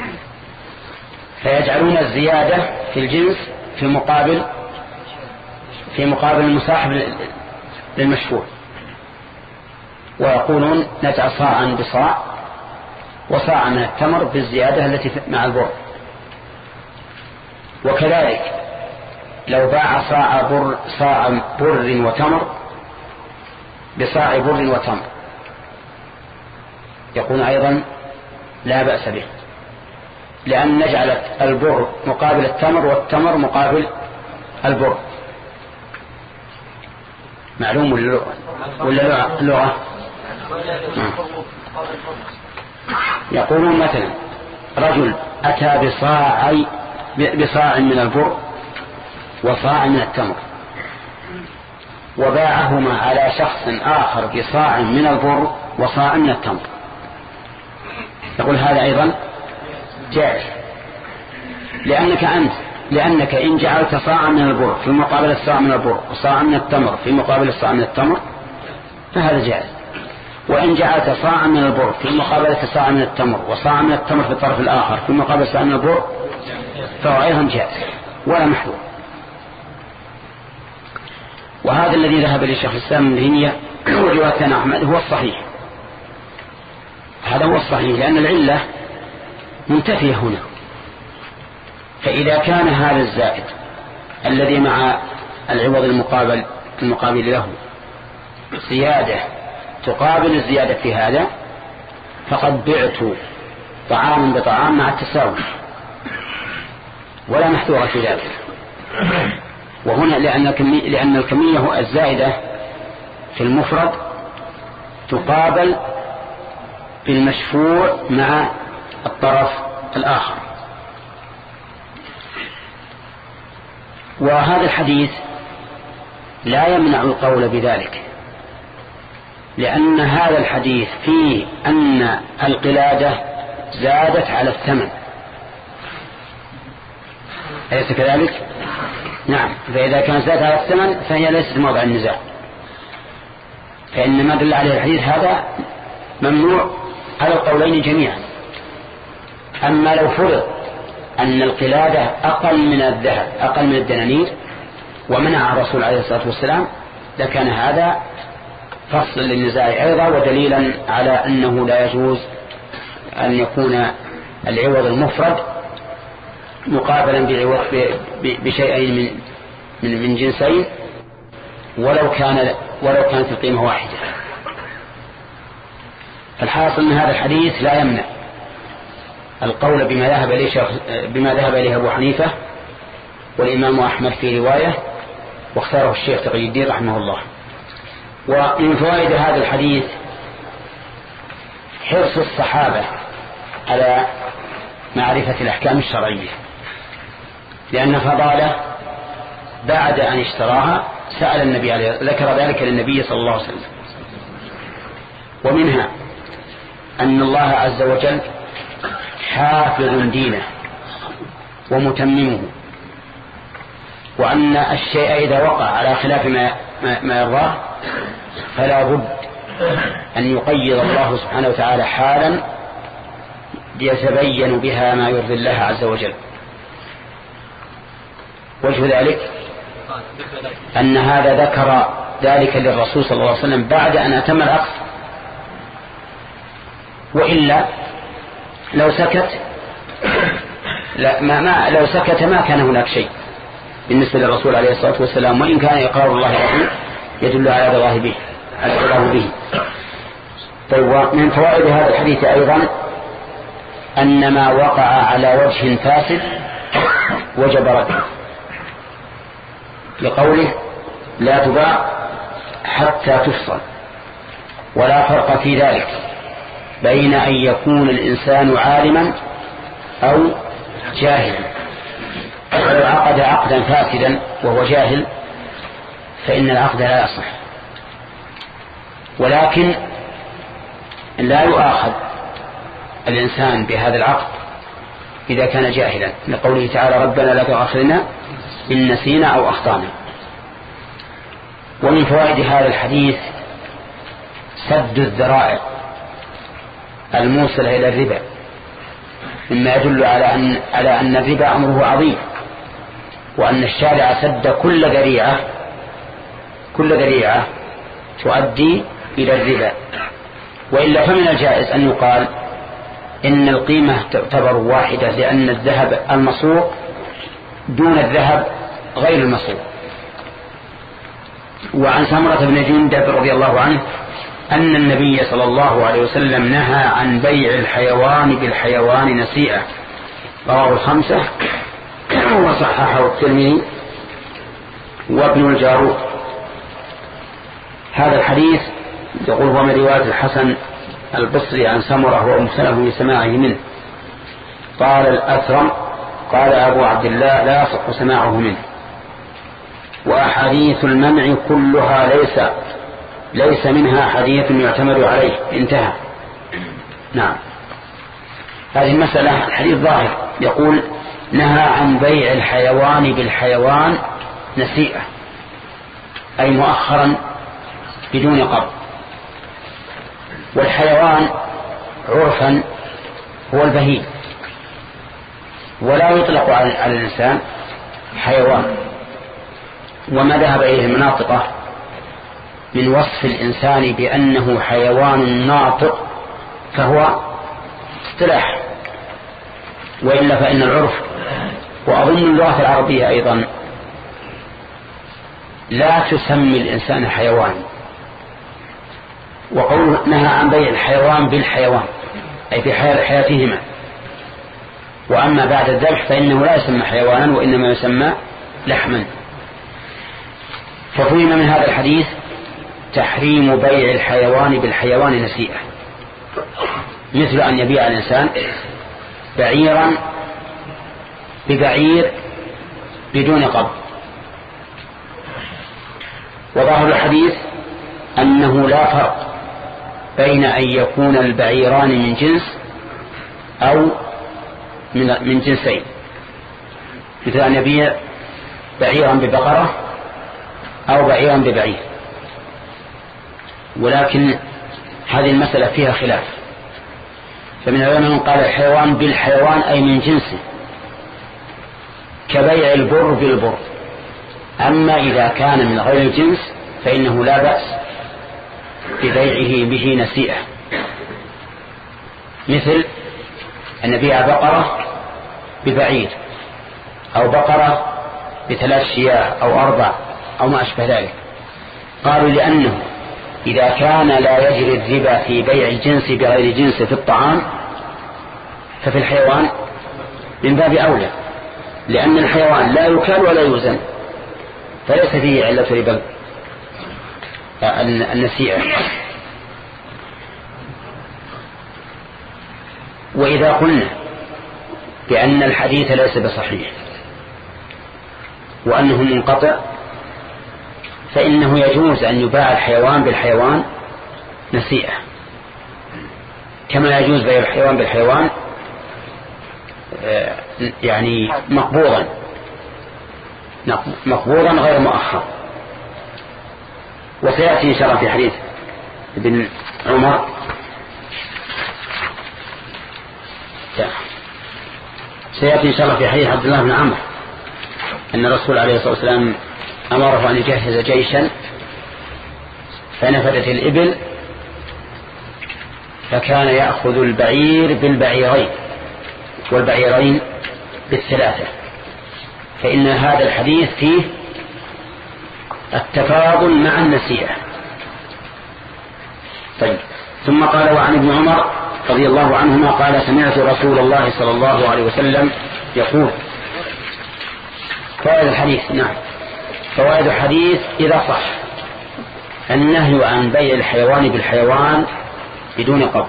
فيجعلون الزيادة في الجنس في مقابل في مقابل المصاحب للمشفوع، ويقولون نجعل صاعا بصاع وصاع من التمر بالزيادة التي مع البر. وكذلك لو باع صاع بر صاع بر وتمر بصاع بر وتمر يقول أيضا لا بأس به، لأن نجعل البر مقابل التمر والتمر مقابل البر. معلوم ولا لغة؟ يقولون مثلا رجل أتى بصاع بصاع من البر وصاع من التمر وباعهما على شخص آخر بصاع من البر وصاع من التمر، يقول هذا أيضا جائز، لأنك أنت لأنك إن جعلت صاعا من البر في مقابل الصاع من البر وصاعا من التمر في مقابل الصاع من التمر فهذا جائز، وإن جعلت صاعا من البر في مقابلة صاع من التمر وصاع من التمر في الطرف الآخر في مقابل صاع من البر فهو أيضا جائز ولا محظور. وهذا الذي ذهب لشيخ الإسلام ابن تيمية ورواية عن أحمد هو الصحيح، هذا هو الصحيح، لأن العلة منتفية هنا. فإذا كان هذا الزائد الذي مع العوض المقابل المقابل له زيادة تقابل الزيادة في هذا فقد بعت طعام بطعام مع التساوي ولا محذور في ذلك. وهنا لأن الكمية, لأن الكمية الزائدة في المفرد تقابل بالمشفوع مع الطرف الآخر. وهذا الحديث لا يمنع القول بذلك، لأن هذا الحديث فيه أن القلادة زادت على الثمن، أليس كذلك؟ نعم، فإذا كانت زادت على الثمن فهي ليست موضع النزاع، فإن ما دل عليه الحديث هذا ممنوع على القولين جميعا. أما لو فرض أن القلادة أقل من الذهب أقل من الدنانير ومنع الرسول عليه الصلاة والسلام لكان هذا فصل للنزاع أيضا ودليلا على أنه لا يجوز أن يكون العوض المفرد مقابلا بعوض بشيئين من من من جنسين ولو كان ولو كانت القيمة واحدة. الحاصل من هذا الحديث لا يمنع القول بما ذهب إليه بما ذهب إليه أبو حنيفة والإمام أحمد في رواية واختاره الشيخ تقي الدين رحمه الله. ومن فوائد هذا الحديث حرص الصحابة على معرفة الأحكام الشرعية، لأن فضالة بعد أن اشتراها سأل النبي عليه ذكر ذلك للنبي صلى الله عليه وسلم. ومنها أن الله عز وجل حافظ دينه ومتممه وأن الشيء إذا وقع على خلاف ما, ما يرضاه فلا بد أن يقيض الله سبحانه وتعالى حالا ليتبين بها ما يرضي الله عز وجل. وجه ذلك أن هذا ذكر ذلك للرسول صلى الله عليه وسلم بعد أن أتم العقد، وإلا لو سكت لا ما ما لو سكت ما كان هناك شيء بالنسبة للرسول عليه الصلاة والسلام، وإن كان إقرار الله له يدل على رضاه به على رضاه به. طيب، ومن فوائد هذا الحديث أيضا أن ما وقع على وجه فاسد وجب رده، لقوله لا تباع حتى تفصل. ولا فرق في ذلك بين أن يكون الإنسان عالما أو جاهلا، ولو عقد عقدا فاسدا وهو جاهل فإن العقد لا يصح، ولكن لا يؤاخذ الإنسان بهذا العقد إذا كان جاهلا، لقوله تعالى ربنا لا تؤاخذنا إن نسينا أو أخطأنا. ومن فوائد هذا الحديث سد الذرائع الموصلة إلى الربا، مما يدل على أن, على أن الربا أمره عظيم، وأن الشارع سد كل ذريعة كل ذريعة تؤدي إلى الربا. وإلا فمن الجائز أن يقال إن القيمة تعتبر واحدة، لأن الذهب المصروف دون الذهب غير المصروف. وعن سمرة بن جندب رضي الله عنه أن النبي صلى الله عليه وسلم نهى عن بيع الحيوان بالحيوان نسيئة، رواه الخمسة وصححه الترمذي وابن الجارود. هذا الحديث يقول هو من رواية الحسن البصري عن سمرة ومختلف بسماعه منه. قال الأثرم قال أبو عبد الله لا يصح سماعه منه. وأحاديث المنع كلها ليس ليس منها حديث يعتمد عليه. انتهى. نعم. هذه المسألة الحديث ظاهر، يقول نهى عن بيع الحيوان بالحيوان نسيئة، أي مؤخرا بدون قبض. والحيوان عرفا هو البهيم، ولا يطلق على الإنسان حيوان. وما ذهب إليه المناطقة من وصف الإنسان بأنه حيوان ناطق فهو اصطلاح، وإلا فإن العرف وأظن اللغة العربية أيضا لا تسمي الإنسان حيوان. وقوله نهى عن بيع الحيوان بالحيوان أي في حياتهما، وأما بعد الذبح فإنه لا يسمى حيوانا وإنما يسمى لحما. ففهم من هذا الحديث تحريم بيع الحيوان بالحيوان نسيئة، مثل أن يبيع الإنسان بعيرا ببعير بدون قبض. وظاهر الحديث أنه لا فرق بين أن يكون البعيران من جنس أو من جنسين، مثل أن يبيع بعيرا ببقرة أو بعيرا ببعير. ولكن هذه المسألة فيها خلاف، فمن العلماء من قال الحيوان بالحيوان أي من جنسه، كبيع البر بالبر. أما إذا كان من غير الجنس فإنه لا بأس ببيعه به نسيئة، مثل أن نبيع بقرة ببعير أو بقرة بثلاث شياه أو أربع أو ما أشبه ذلك. قالوا لأنه إذا كان لا يجري الربا في بيع الجنس بغير جنس في الطعام ففي الحيوان من باب أولى، لأن الحيوان لا يكال ولا يوزن، فليس فيه علة ربا النسيئة. وإذا قلنا بأن الحديث ليس بصحيح وأنه منقطع فإنه يجوز أن يباع الحيوان بالحيوان نسيئة، كما يجوز بيع الحيوان بالحيوان يعني مقبوضا. مقبوضا غير مؤخر. وسيأتي إن شاء الله في حديث ابن عمر سيأتي إن شاء الله في حديث عبد الله بن عمرو أن الرسول عليه الصلاة والسلام أمره أن يجهز جيشا فنفدت الإبل فكان يأخذ البعير بالبعيرين والبعيرين بالثلاثة، فإن هذا الحديث فيه التفاضل مع النسيئة. طيب، ثم قال وعن ابن عمر رضي الله عنهما قال سمعت رسول الله صلى الله عليه وسلم يقول. فوائد الحديث. نعم، فوائد الحديث إذا صح النهي عن بيع الحيوان بالحيوان بدون قبض،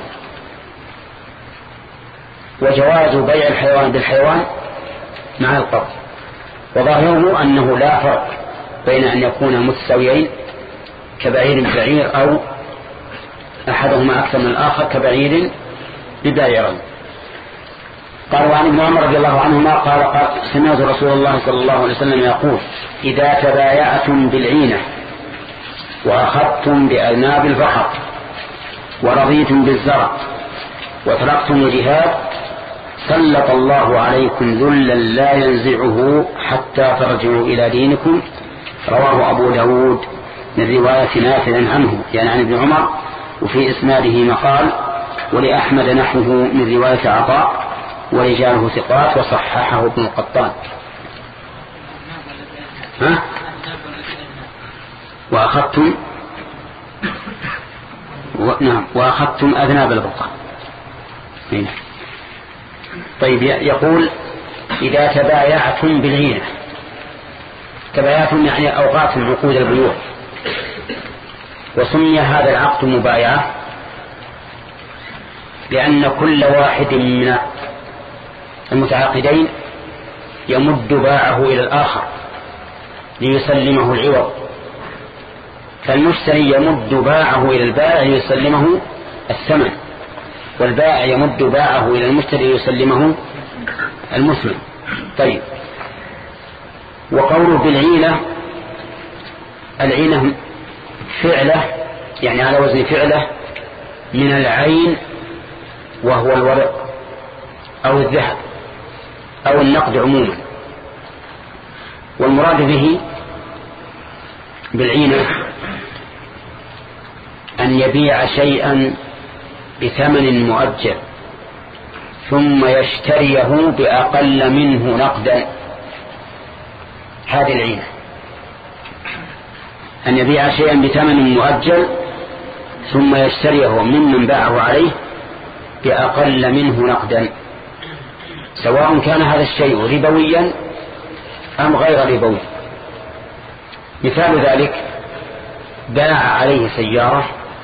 وجواز بيع الحيوان بالحيوان مع القبض، وظاهره أنه لا فرق بين أن يكون متساويين كبعير ببعير أو أحدهما أكثر من الآخر كبعير ببعيرين. قال وعن ابن عمر رضي الله عنهما قال قال سمعت رسول الله صلى الله عليه وسلم يقول إذا تبايعتم بالعينة وأخذتم بأذناب البقر ورضيتم بالزرع وتركتم الجهاد سلط الله عليكم ذلا لا ينزعه حتى ترجعوا إلى دينكم. رواه أبو داود من رواية نافع عنه يعني عن ابن عمر، وفي إسناده مقال، ولأحمد نحوه من رواية عطاء ورجاله ثقات وصححه ابن القطان. ها؟ وأخذتم و... نعم وأخذتم أذناب البقر. هنا. طيب، يقول إذا تبايعتم بالعينة، تبايعتم يعني أوقاتم عقود البيوع، وسمي هذا العقد مبايعة لأن كل واحد من المتعاقدين يمد باعه إلى الآخر ليسلمه العوض، فالمشتري يمد باعه إلى البائع ليسلمه الثمن، والبائع يمد باعه إلى المشتري ليسلمه المسلم. طيب، وقوله بالعينة، العينة فعلة يعني على وزن فعلة من العين وهو الورق أو الذهب أو النقد عموما، والمراد به بالعينة أن يبيع شيئا بثمن مؤجل ثم يشتريه بأقل منه نقدا. هذه العينة، أن يبيع شيئا بثمن مؤجل ثم يشتريه ممن باعه عليه بأقل منه نقدا، سواء كان هذا الشيء ربويا أم غير ربوي. مثال ذلك باع عليه سيارة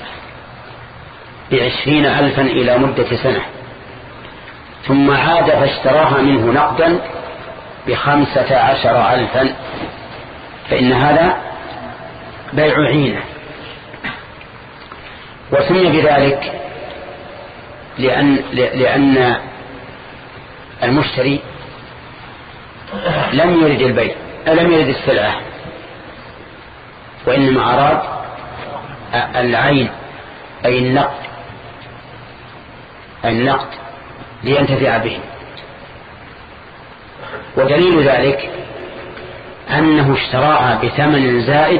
بعشرين ألفا إلى مدة سنة، ثم عاد فاشتراها منه نقدا بخمسة عشر ألفا، فإن هذا بيع عينة. وسمي بذلك لأن, لأن المشتري لم يرد البيع لم يرد السلعة، وإنما أراد العين أي النقد النقد لينتفع به. ودليل ذلك أنه اشتراها بثمن زائد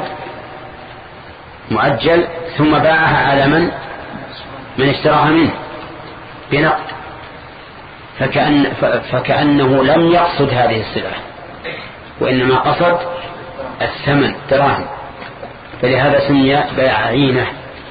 مؤجل ثم باعها على من من اشتراها منه بنقد، فكأن فكأنه لم يقصد هذه السلعة وإنما قصد الثمن دراهم، فلهذا سمي بيع عينة.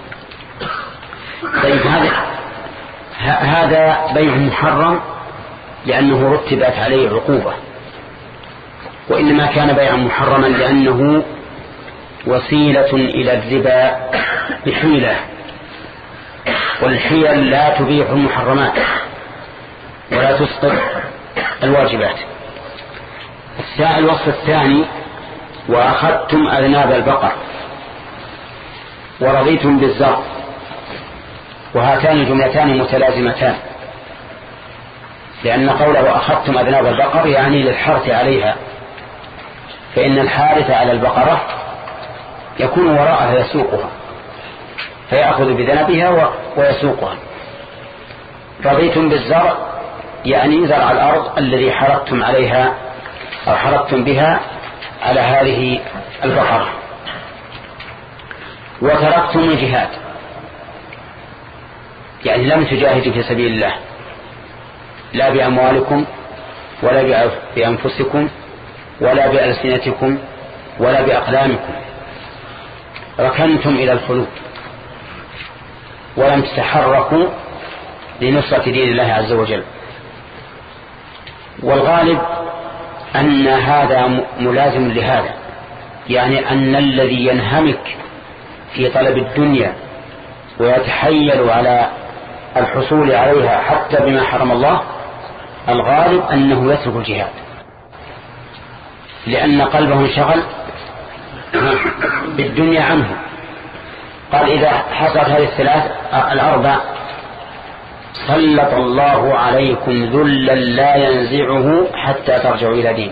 طيب، هذا هذا بيع محرم لأنه رتبت عليه عقوبة، وإنما كان بيعا محرما لأنه وسيلة إلى الربا بحيلة، والحيل لا تبيح المحرمات ولا تسقط الواجبات. الوصف الثاني وأخذتم أذناب البقر ورضيتم بالزرع، وهاتان الجملتان متلازمتان، لأن قوله أخذتم أذناب البقر يعني للحرث عليها، فإن الحارث على البقرة يكون وراءها يسوقها فيأخذ بذنبها ويسوقها. رضيتم بالزرع يعني زرع الأرض الذي حرقتم عليها أو حرقتم بها على هذه البقرة. وتركتم الجهاد يعني لم تجاهدوا في سبيل الله لا بأموالكم ولا بأنفسكم ولا بألسنتكم ولا بأقلامكم، ركنتم إلى الخلود ولم تتحركوا لنصرة دين الله عز وجل. والغالب أن هذا ملازم لهذا، يعني أن الذي ينهمك في طلب الدنيا ويتحيل على الحصول عليها حتى بما حرم الله الغالب أنه يترك الجهاد، لأن قلبه انشغل بالدنيا عنه. قال إذا حصلت هذه الثلاث الأربع سلط الله عليكم ذلا لا ينزعه حتى ترجعوا إلى دين.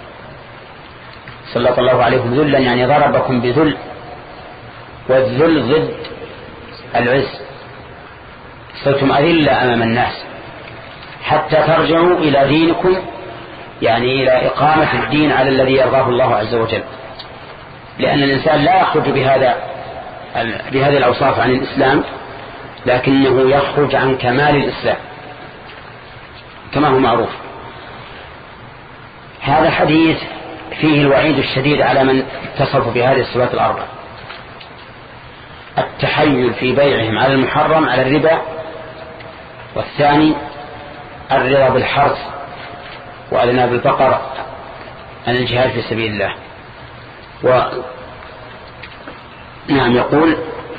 سلط الله عليكم ذلا يعني ضربكم بذل، والذل ضد العز، صرتم أذلة أمام الناس حتى ترجعوا إلى دينكم، يعني إلى إقامة الدين على الذي يرضاه الله عز وجل. لأن الإنسان لا يخرج بهذا بهذه الأوصاف عن الإسلام، لكنه يخرج عن كمال الإسلام كما هو معروف. هذا حديث فيه الوعيد الشديد على من اتصف بهذه الصفات الأربع: التحيل في بيعهم على المحرم على الربا، والثاني الرضا بالحرث وأذناب البقر عن الجهاد في سبيل الله. و نعم يقول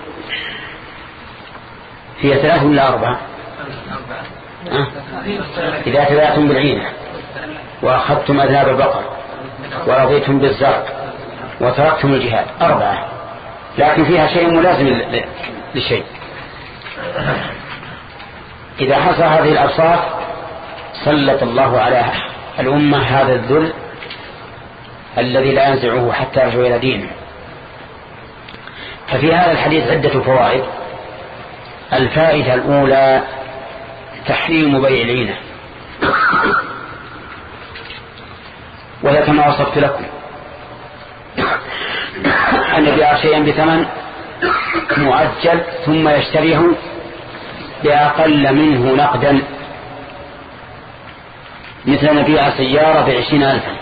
هي ثلاث ولا أربعة؟ أه؟ إذا تبعتم بالعينة وأخذتم أذناب البقر ورضيتم بالزرع وتركتم الجهاد، أربعة، لكن فيها شيء ملازم لشيء. إذا حصل هذه الأوصاف سلط الله على الأمة هذا الذل الذي لا ينزعه حتى يرجع إلى دينه. ففي هذا الحديث عدة فوائد. الفائدة الأولى تحريم بيع العينة، وهي كما وصفت لكم أن يبيع شيئا بثمن مؤجل ثم يشتريه بأقل منه نقدا، مثل أن يبيع سيارة بعشرين ألفا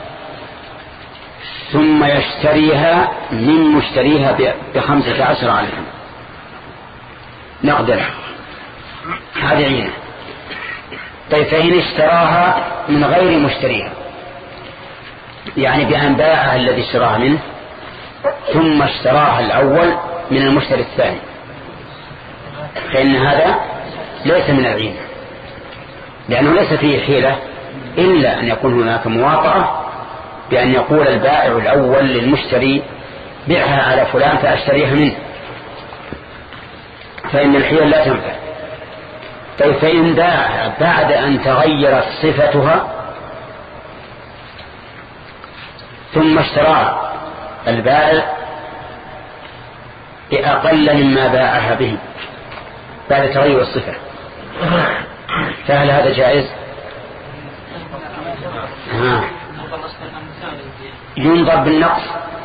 ثم يشتريها من مشتريها بخمسة عشر ألفا نقدا، هذه عينة. طيب فإن اشتراها من غير مشتريها، يعني بأن باعها الذي اشتراها منه ثم اشتراها الأول من المشتري الثاني، فإن هذا ليس من العينة، لأنه ليس فيه حيلة إلا أن يكون هناك مواطأة بأن يقول البائع الأول للمشتري بيعها على فلان فأشتريها منه، فإن الحيلة لا تنفع. طيب فإن باعها بعد أن تغيرت صفتها ثم اشتراها البائع بأقل مما باعها به بعد تغير الصفة، فهل هذا جائز؟ ها. ينظر بالنقص،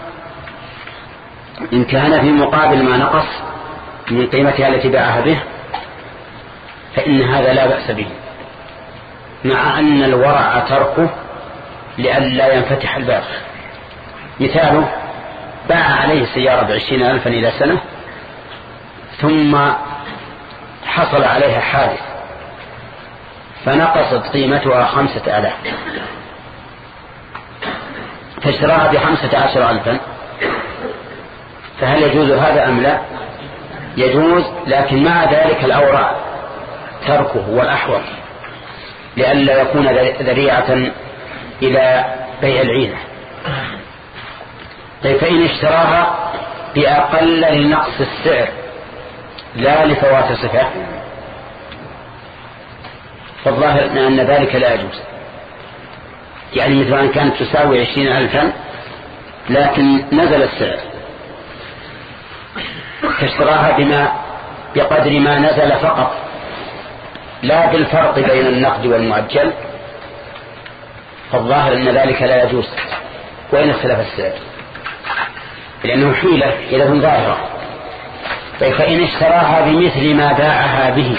إن كان في مقابل ما نقص من قيمتها التي باعها به فإن هذا لا بأس به، مع أن الورع تركه لئلا ينفتح الباب. مثاله باع عليه سيارة بعشرين ألفا إلى سنة ثم حصل عليها حادث فنقصت قيمتها خمسة آلاف فاشتراها بخمسة عشر ألفا، فهل يجوز هذا أم لا؟ يجوز، لكن مع ذلك الأورع تركه والأحوط لئلا يكون ذريعة إلى بيع العينة. طيب فإن اشتراها بأقل لنقص السعر لا لفوات صفة فالظاهر أن ذلك لا يجوز، يعني مثل أن كانت تساوي عشرين ألفا لكن نزل السعر فاشتراها بما بقدر ما نزل فقط لا بالفرق بين النقد والمؤجل، فالظاهر أن ذلك لا يجوز وإن اختلف السعر، لأنه حيلة حيلة ظاهرة. فإن اشتراها بمثل ما باعها به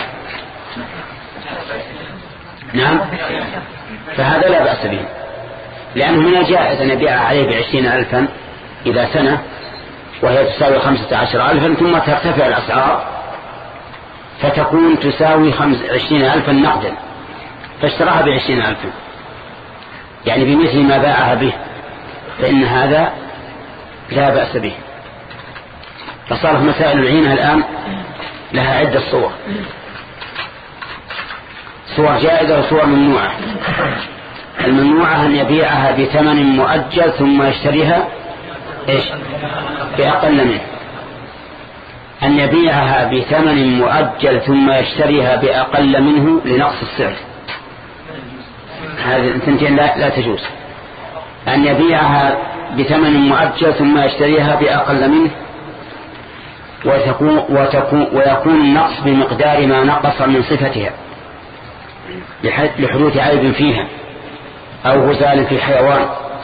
نعم فهذا لا بأس به، لأنه من الجائز أن يبيع عليه بعشرين ألفا إلى سنة وهي تساوي خمسة عشر ألفا، ثم ترتفع الأسعار فتكون تساوي عشرين ألفا نقدا، فاشتراها بعشرين ألفا يعني بمثل ما باعها به، فإن هذا لا بأس به. فصارت مسائل العينة الآن لها عدة صور، صور جائزة وصور ممنوعة. الممنوعة أن يبيعها بثمن مؤجل ثم يشتريها إيش بأقل منه، أن يبيعها بثمن مؤجل ثم يشتريها بأقل منه لنقص السعر، هذه الثنتين لا, لا تجوز. أن يبيعها بثمن مؤجل ثم يشتريها بأقل منه وتكون وتكون ويكون النقص بمقدار ما نقص من صفتها لحدوث عيب فيها أو غزال في حيوان،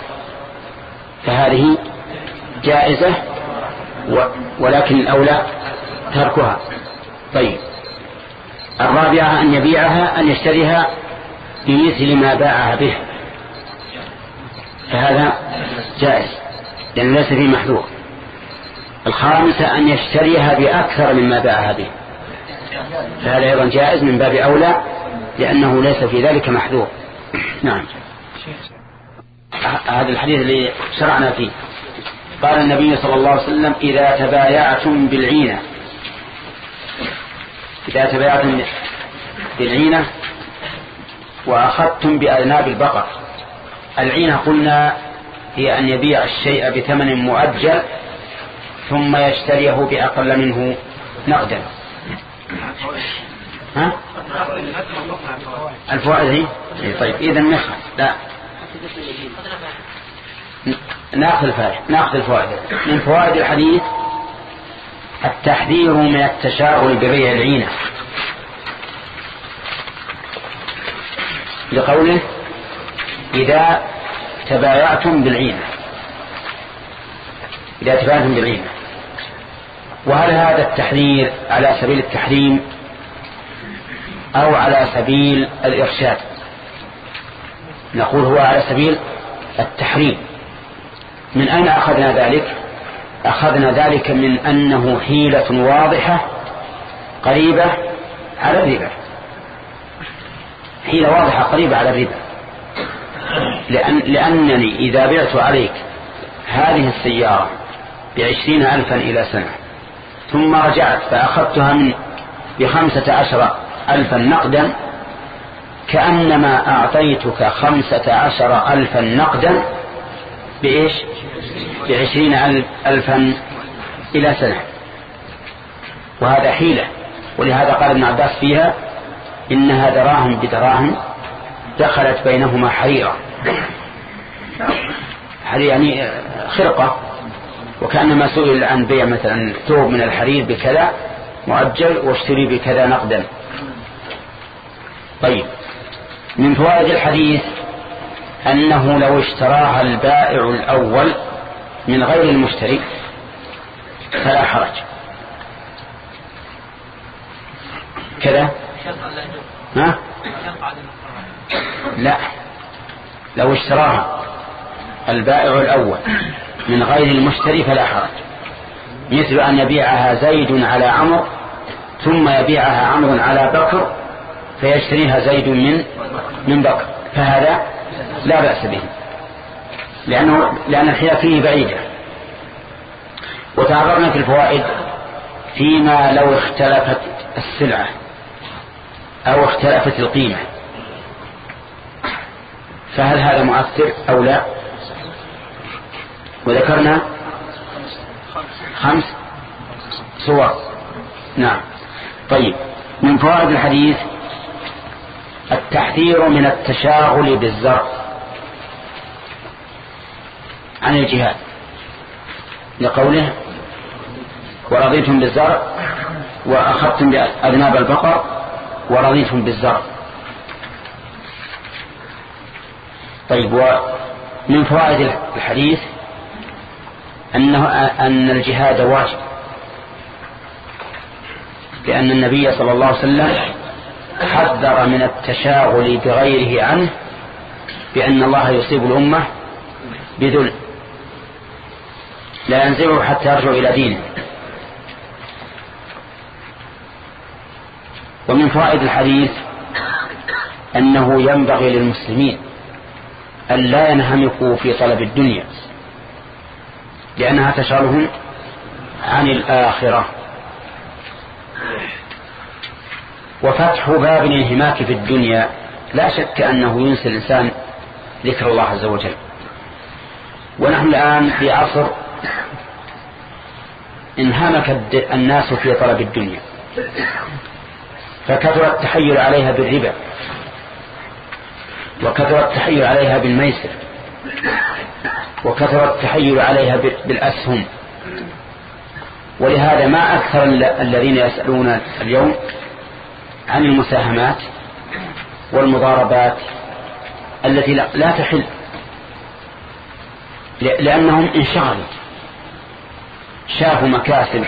فهذه جائزة ولكن الأولى تركها. طيب الرابعة أن يبيعها أن يشتريها بمثل ما باعها به، فهذا جائز لأن ليس فيه محذور. الخامسة أن يشتريها بأكثر مما باعها به، فهذا أيضا جائز من باب أولى لأنه ليس في ذلك محذور. نعم هذا الحديث اللي شرعنا فيه قال النبي صلى الله عليه وسلم إذا تبايعتم بالعينة إذا تبايعتم بالعينة وأخذتم بأذناب البقر. العينة قلنا هي أن يبيع الشيء بثمن مؤجل ثم يشتريه بأقل منه نقدا. ها الفوائد هي طيب إذا نخل لا ناخذ الفائدة ناخذ الفوائد. من فوائد الحديث التحذير من التشاغل ببيع العينة لقوله إذا تبايعتم بالعينة إذا تبايعتم بالعينة. وهل هذا التحذير على سبيل التحريم أو على سبيل الإرشاد؟ نقول هو على سبيل التحريم. من أين أخذنا ذلك؟ أخذنا ذلك من أنه حيلة واضحة قريبة على الربا، حيلة واضحة قريبة على الربا، لأن لأنني إذا بعت عليك هذه السيارة بعشرين ألفا إلى سنة ثم رجعت فأخذتها من بخمسة عشر ألفا نقدا كأنما أعطيتك خمسة عشر ألفا نقدا بإيش بعشرين ألفا إلى سنة، وهذا حيلة. ولهذا قال ابن عباس فيها إنها دراهم بدراهم دخلت بينهما حريرة، يعني خرقة، وكأنما سئل عن بيع مثلا ثوب من الحرير بكذا مؤجل واشتري بكذا نقدا. طيب من فوائد الحديث أنه لو اشتراها البائع الأول من غير المشتري فلا حرج. كذا ها؟ لا، لو اشتراها البائع الأول من غير المشتري فلا حرج، مثل أن يبيعها زيد على عمرو ثم يبيعها عمرو على بكر فيشتريها زيد من من بكر، فهذا لا بأس به لأنه لأن الحيلة فيه بعيدة. وتعرضنا في الفوائد فيما لو اختلفت السلعة أو اختلفت القيمة، فهل هذا مؤثر أو لا؟ وذكرنا خمس صور. نعم. طيب من فوائد الحديث التحذير من التشاغل بالزرع عن الجهاد. لقوله ورضيتم بالزرع وأخذتم بأذناب البقر ورضيتم بالزرع. طيب، ومن فوائد الحديث أنه أن الجهاد واجب، لأن النبي صلى الله عليه وسلم حذر من التشاغل بغيره عنه بأن الله يصيب الأمة بذل لا ينزعه حتى يرجع إلى دينه. ومن فوائد الحديث أنه ينبغي للمسلمين أن لا ينهمكوا في طلب الدنيا لأنها تشغلهم عن الآخرة. وفتح باب الانهماك في الدنيا لا شك أنه ينسي الإنسان ذكر الله عز وجل. ونحن الآن في عصر انهمك الناس في طلب الدنيا، فكثر التحيل عليها بالربا، وكثر التحيل عليها بالميسر، وكثر التحيل عليها بالأسهم. ولهذا ما أكثر الذين يسألون اليوم عن المساهمات والمضاربات التي لا تحل، لأنهم انشغلوا، شافوا مكاسب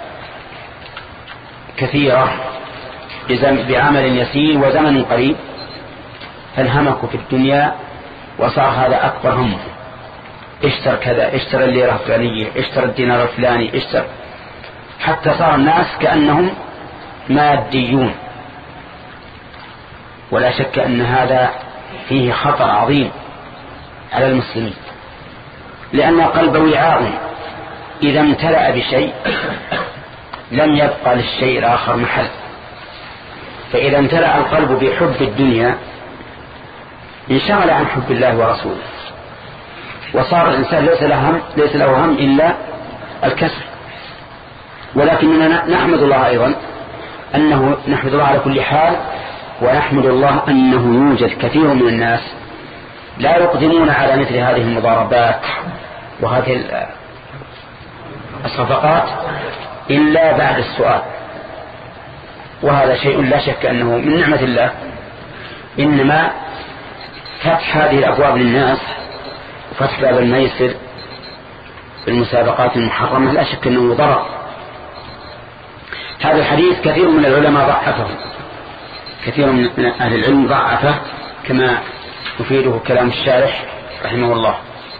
كثيرة بعمل يسير وزمن قريب فانهمكوا في الدنيا، وصار هذا أكبر همه. اشتر كذا، اشتر الليرة الفلانية، اشتر الدينار الفلاني، اشتر، حتى صار الناس كأنهم ماديون. ولا شك أن هذا فيه خطر عظيم على المسلمين، لأن القلب وعاء إذا امتلأ بشيء لم يبقى للشيء الآخر محل. فإذا امتلأ القلب بحب الدنيا انشغل عن حب الله ورسوله، وصار الإنسان ليس له هم, ليس له هم إلا الكسب. ولكننا نحمد الله أيضا أنه نحمد الله على كل حال، ونحمد الله أنه يوجد كثير من الناس لا يقدمون على مثل هذه المضاربات وهذه الصفقات إلا بعد السؤال، وهذا شيء لا شك أنه من نعمة الله. إنما فتح هذه الأبواب للناس وفتح باب الميسر بالمسابقات المحرمة لا شك أنه ضرر. هذا الحديث كثير من العلماء ضعفه، كثير من أهل العلم ضعفه كما يفيده كلام الشارح رحمه الله.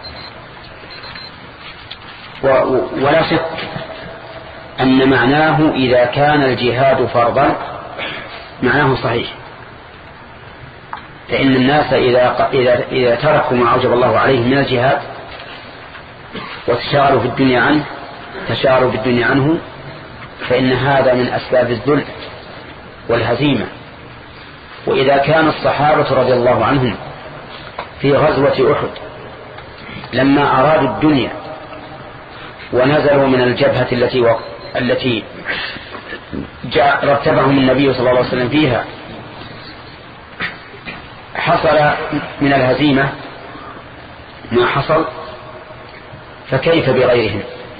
ولا شك أن معناه إذا كان الجهاد فرضا معناه صحيح، فإن الناس إذا, إذا, إذا تركوا ما أوجب الله عليهم من الجهاد وتشاروا في الدنيا عنه تشاروا بالدنيا عنه فإن هذا من أسباب الذل والهزيمة. وإذا كان الصحابة رضي الله عنهم في غزوة أحد لما أرادوا الدنيا ونزلوا من الجبهة التي و... التي جاء رتبهم النبي صلى الله عليه وسلم فيها حصل من الهزيمة ما حصل، فكيف بغيرهم؟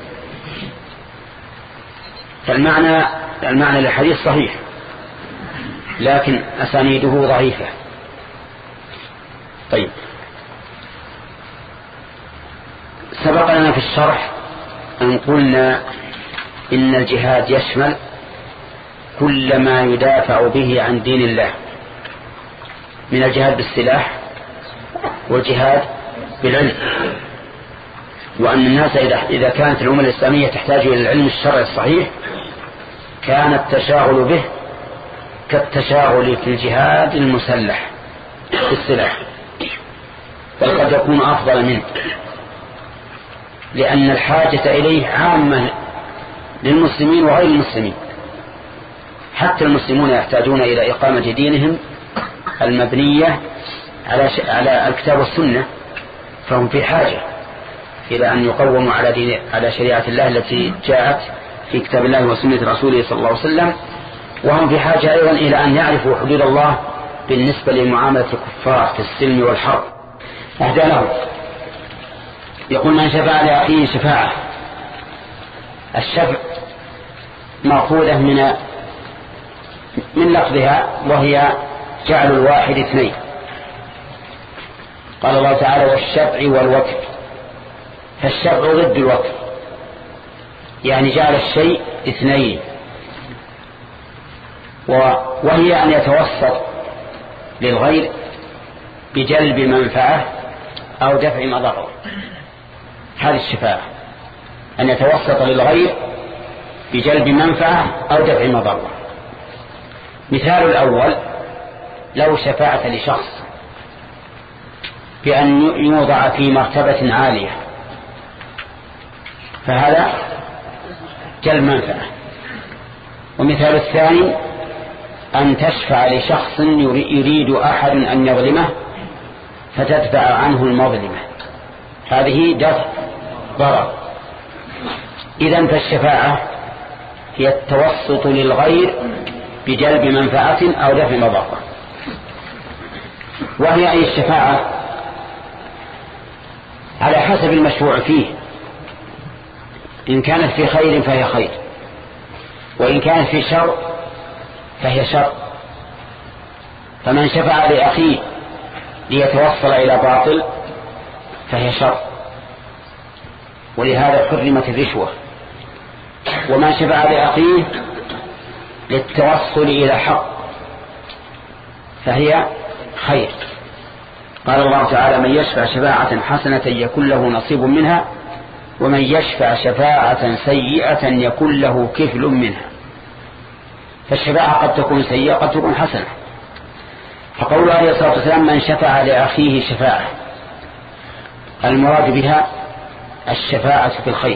فالمعنى المعنى للحديث صحيح لكن أسانيده ضعيفة. طيب، سبق لنا في الشرح أن قلنا إن الجهاد يشمل كل ما يدافع به عن دين الله من الجهاد بالسلاح والجهاد بالعلم، وأن الناس إذا كانت الأمة الإسلامية تحتاج إلى العلم الشرعي الصحيح كان التشاغل به كالتشاغل في الجهاد المسلح بالسلاح، بل قد يكون أفضل منه، لأن الحاجة إليه عامة للمسلمين وغير المسلمين. حتى المسلمون يحتاجون إلى إقامة دينهم المبنية على على الكتاب والسنة، فهم في حاجة إلى أن يقوموا على دين على شريعة الله التي جاءت في كتاب الله وسنة رسوله صلى الله عليه وسلم، وهم في حاجة أيضا إلى أن يعرفوا حدود الله بالنسبة لمعاملة الكفار في السلم والحرب. أهدى له يقول من شفع لأخيه شفاعة الشفع مأخوذة من من لفظها، وهي جعل الواحد اثنين. قال الله تعالى والشفع والوتر، فالشفع ضد الوتر، يعني جعل الشيء اثنين، وهي أن يتوسط للغير بجلب منفعة أو دفع مضرة. هذه الشفاعة، أن يتوسط للغير بجلب منفعة أو دفع مضرة. مثال الأول لو شفعت لشخص بأن يوضع في مرتبة عالية، فهذا جلب منفعة. ومثال الثاني أن تشفع لشخص يريد أحد أن يظلمه فتدفع عنه المظلمة، هذه دفع ضرر. إذن فالشفاعة هي التوسط للغير بجلب منفعة أو دفع مضرة. وهي أي الشفاعة على حسب المشروع فيه، إن كانت في خير فهي خير، وإن كانت في شر فهي شر. فمن شفع لأخيه ليتوصل إلى باطل فهي شر، ولهذا حرمت الرشوة. ومن شفع لأخيه للتوصل إلى حق فهي خير. قال الله تعالى من يشفع شفاعة حسنة يكون له نصيب منها ومن يشفع شفاعة سيئة يكون له كفل منها. فالشفاعة قد تكون سيئة قد تكون حسنة. فقول عليه الصلاة والسلام من شفع لأخيه شفاعة، المراد بها الشفاعة في الخير.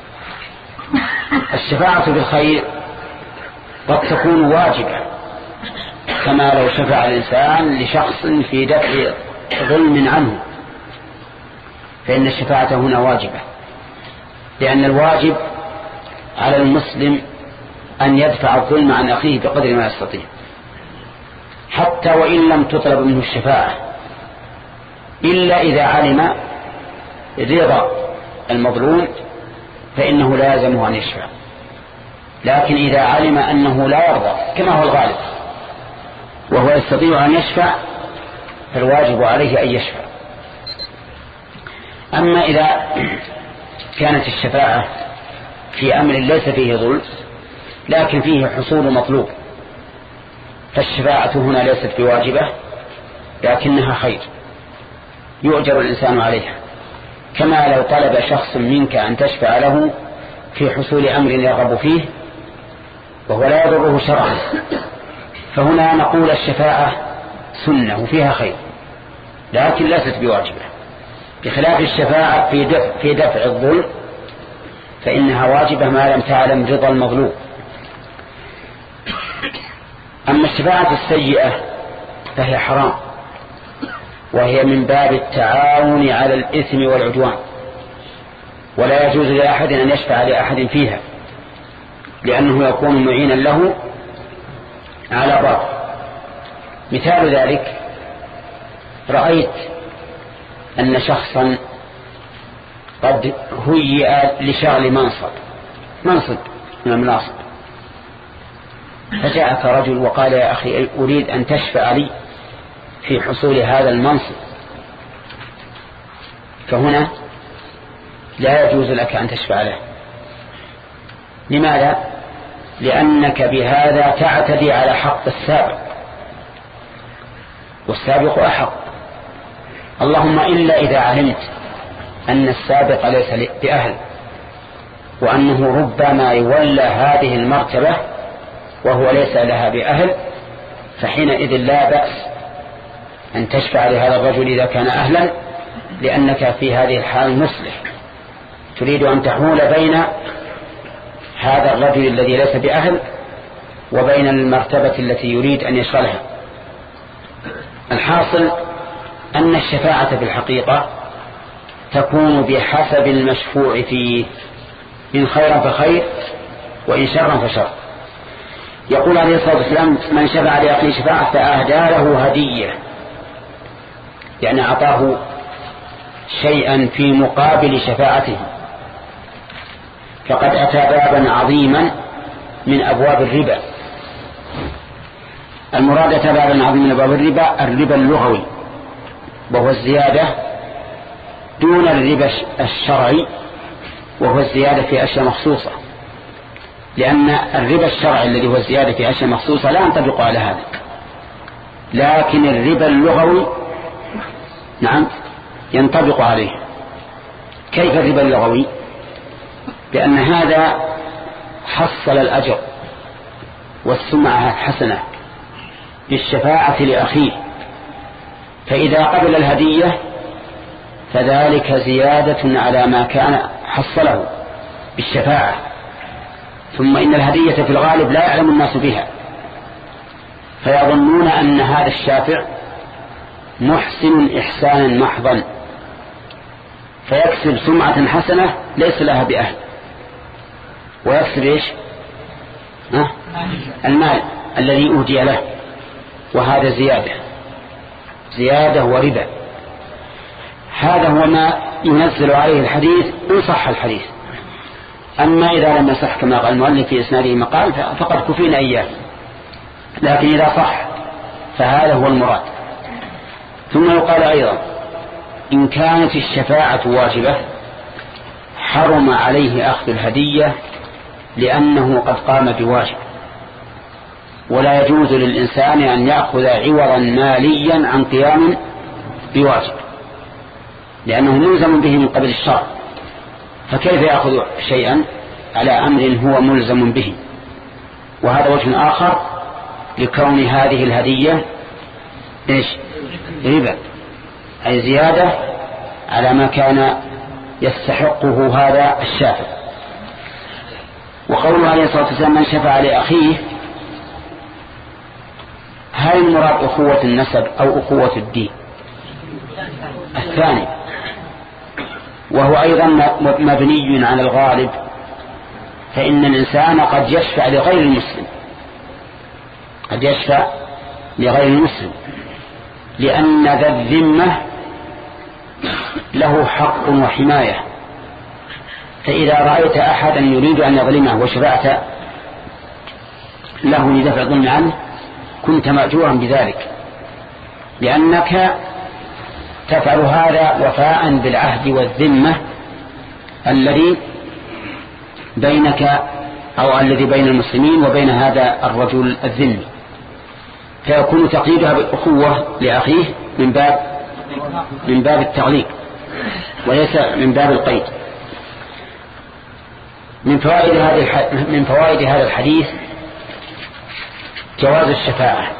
الشفاعة في الخير قد تكون واجبة، كما لو شفع الإنسان لشخص في دفع ظلم عنه، فإن الشفاعة هنا واجبة، لأن الواجب على المسلم أن يدفع الظلم عن أخيه بقدر ما يستطيع، حتى وإن لم تطلب منه الشفاعة، إلا إذا علم رضا المظلوم فإنه لا يلزمه أن يشفع. لكن إذا علم أنه لا يرضى كما هو الغالب وهو يستطيع أن يشفع فالواجب عليه أن يشفع. أما إذا كانت الشفاعة في أمر ليس فيه ظلم لكن فيه حصول مطلوب، فالشفاعة هنا ليست بواجبة لكنها خير يؤجر الإنسان عليها، كما لو طلب شخص منك أن تشفع له في حصول أمر يرغب فيه وهو لا يضره شرعا، فهنا نقول الشفاعة سنة وفيها خير لكن ليست بواجبة، بخلاف الشفاعة في دفع, في دفع الظلم فإنها واجبة ما لم تعلم رضا المظلوم. أما الشفاعة السيئة فهي حرام، وهي من باب التعاون على الإثم والعدوان، ولا يجوز لأحد أن يشفع لأحد فيها لأنه يكون معينا له على باطل. مثال ذلك رأيت أن شخصا قد هيئ لشغل منصب منصب من المناصب، فجاءك رجل وقال يا أخي أريد أن تشفع لي في حصول هذا المنصب، فهنا لا يجوز لك أن تشفع له. لماذا؟ لأنك بهذا تعتدي على حق السابق، والسابق أحق، اللهم إلا إذا علمت أن السابق ليس بأهل وأنه ربما يولى هذه المرتبة وهو ليس لها بأهل، فحينئذ لا بأس أن تشفع لهذا الرجل إذا كان أهلا، لأنك في هذه الحال مصلح تريد أن تحول بين هذا الرجل الذي ليس بأهل وبين المرتبة التي يريد أن يشغلها. الحاصل أن الشفاعة في الحقيقة تكون بحسب المشفوع فيه، إن خيرا فخير وإن شرا فشر. يقول عليه الصلاة والسلام من شفع لأخيه شفاعة فأهدى له هدية، يعني أعطاه شيئا في مقابل شفاعته، فقد أتى بابا عظيما من أبواب الربا. المراد أتى بابا عظيما من أبواب الربا الربا اللغوي، وهو الزيادة دون الربا الشرعي، وهو الزيادة في أشياء مخصوصة، لأن الربا الشرعي الذي هو الزيادة في أشياء مخصوصة لا ينطبق على هذا، لكن الربا اللغوي نعم ينطبق عليه. كيف الربا اللغوي؟ بأن هذا حصل الأجر والسمعة الحسنة بالشفاعة لأخيه، فإذا قبل الهدية فذلك زيادة على ما كان حصله بالشفاعة. ثم إن الهدية في الغالب لا يعلم الناس بها، فيظنون أن هذا الشافع محسن إحسانا محضا، فيكسب سمعة حسنة ليس لها بأهل، ويكسب إيش؟ أه؟ المال الذي أهدي له، وهذا زيادة زيادة وربا. هذا هو ما ينزل عليه الحديث إن صح الحديث. أما إذا لم يصح كما قال المؤلف في إسناده مقال فقد كفينا إياه، لكن إذا صح فهذا هو المراد. ثم يقال أيضا إن كانت الشفاعة واجبة حرم عليه أخذ الهدية لأنه قد قام بواجب، ولا يجوز للإنسان أن يأخذ عوضا ماليا عن قيام بواجب، لأنه ملزم به من قبل الشرع، فكيف يأخذ شيئا على أمر هو ملزم به؟ وهذا وجه آخر لكون هذه الهدية إيش؟ ربا، أي زيادة على ما كان يستحقه هذا الشافع. وقوله عليه الصلاة والسلام من شفع لأخيه، هل المراد أخوة النسب أو أخوة الدين؟ الثاني، وهو أيضا مبني على الغالب، فإن الإنسان قد يشفع لغير المسلم، قد يشفع لغير المسلم، لأن ذا الذمة له حق وحماية، فإذا رأيت أحدا يريد أن يظلمه وشفعت له لدفع الظلم عنه كنت مأجورا بذلك، لأنك تفعل هذا وفاء بالعهد والذمة الذي بينك أو الذي بين المسلمين وبين هذا الرجل الذمي، فيكون تقييدها بالأخوة لأخيه من باب من باب التعليق وليس من باب القيد. من فوائد هذا من فوائد هذا الحديث جواز الشفاعة،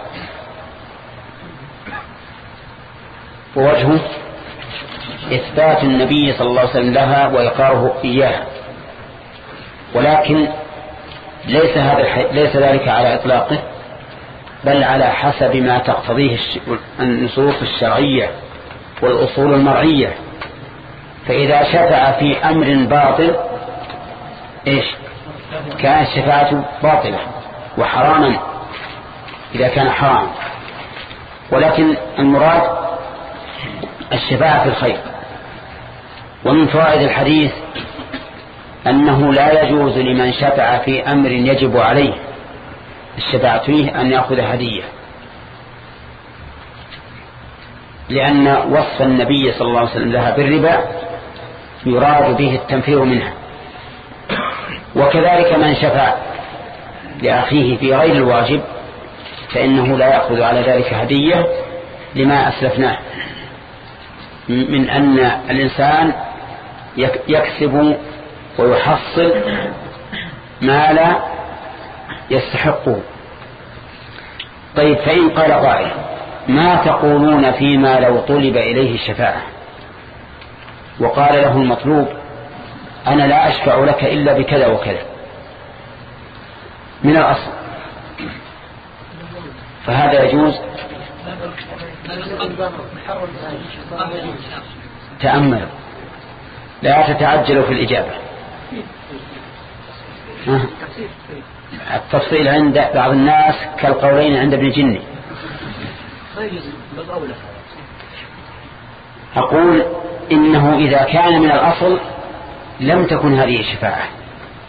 ووجهه إثبات النبي صلى الله عليه وسلم لها وإقراره إياها، ولكن ليس هذا ليس ذلك على إطلاقه، بل على حسب ما تقتضيه النصوص الشرعية والأصول المرعية. فإذا شفع في أمر باطل إيش؟ كانت الشفاعة باطلة وحراما إذا كان حراما، ولكن المراد الشفاعة في الخير. ومن فوائد الحديث أنه لا يجوز لمن شفع في أمر يجب عليه الشفاعة فيه أن يأخذ هدية، لأن وصف النبي صلى الله عليه وسلم لها بالربا يراد به التنفير منها. وكذلك من شفع لأخيه في غير الواجب فإنه لا يأخذ على ذلك هدية، لما أسلفناه من أن الإنسان يكسب ويحصل ما لا يستحقه. طيب، فإن قال قائل ما تقولون فيما لو طلب إليه الشفاعة وقال له المطلوب أنا لا أشفع لك إلا بكذا وكذا من الأصل، فهذا يجوز؟ تأمل، لا تتعجلوا في الإجابة. التفصيل عند بعض الناس كالقولين عند ابن جني. أقول إنه إذا كان من الأصل لم تكن هذه الشفاعة،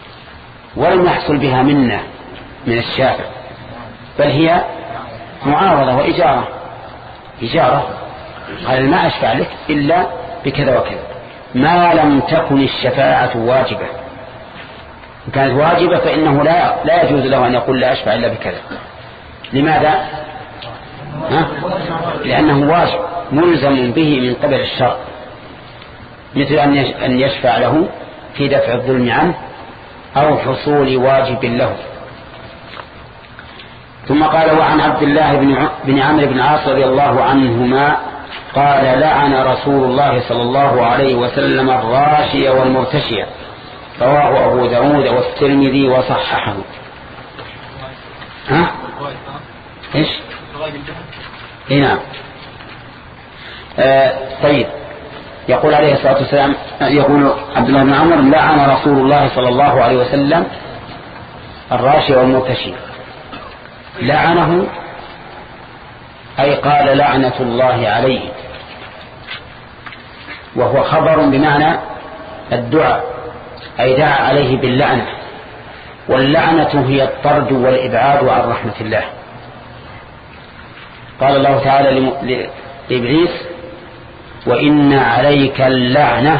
ولم يحصل بها منا من الشافع، بل هي معارضة وإجارة. إجارة قال ما أشفع لك إلا بكذا وكذا، ما لم تكن الشفاعة واجبة. إن كانت واجبة فإنه لا لا يجوز له أن يقول لا أشفع إلا بكذا. لماذا؟ ها؟ لأنه واجب ملزم به من قبل الشرع، مثل أن يشفع له في دفع الظلم عنه أو حصول واجب له. ثم قال وعن عبد الله بن عمرو بن العاص رضي الله عنهما قال لعن رسول الله صلى الله عليه وسلم الراشي والمرتشي، رواه أبو داود والترمذي وصححه. ها؟ إيش؟ إيه نعم. آه طيب، يقول عليه الصلاة والسلام، يقول عبد الله بن عمرو لعن رسول الله صلى الله عليه وسلم الراشي والمرتشي. لعنه أي قال لعنة الله عليه، وهو خبر بمعنى الدعاء، أي دعا عليه باللعنة. واللعنة هي الطرد والإبعاد عن رحمة الله. قال الله تعالى لإبليس وإن عليك اللعنة،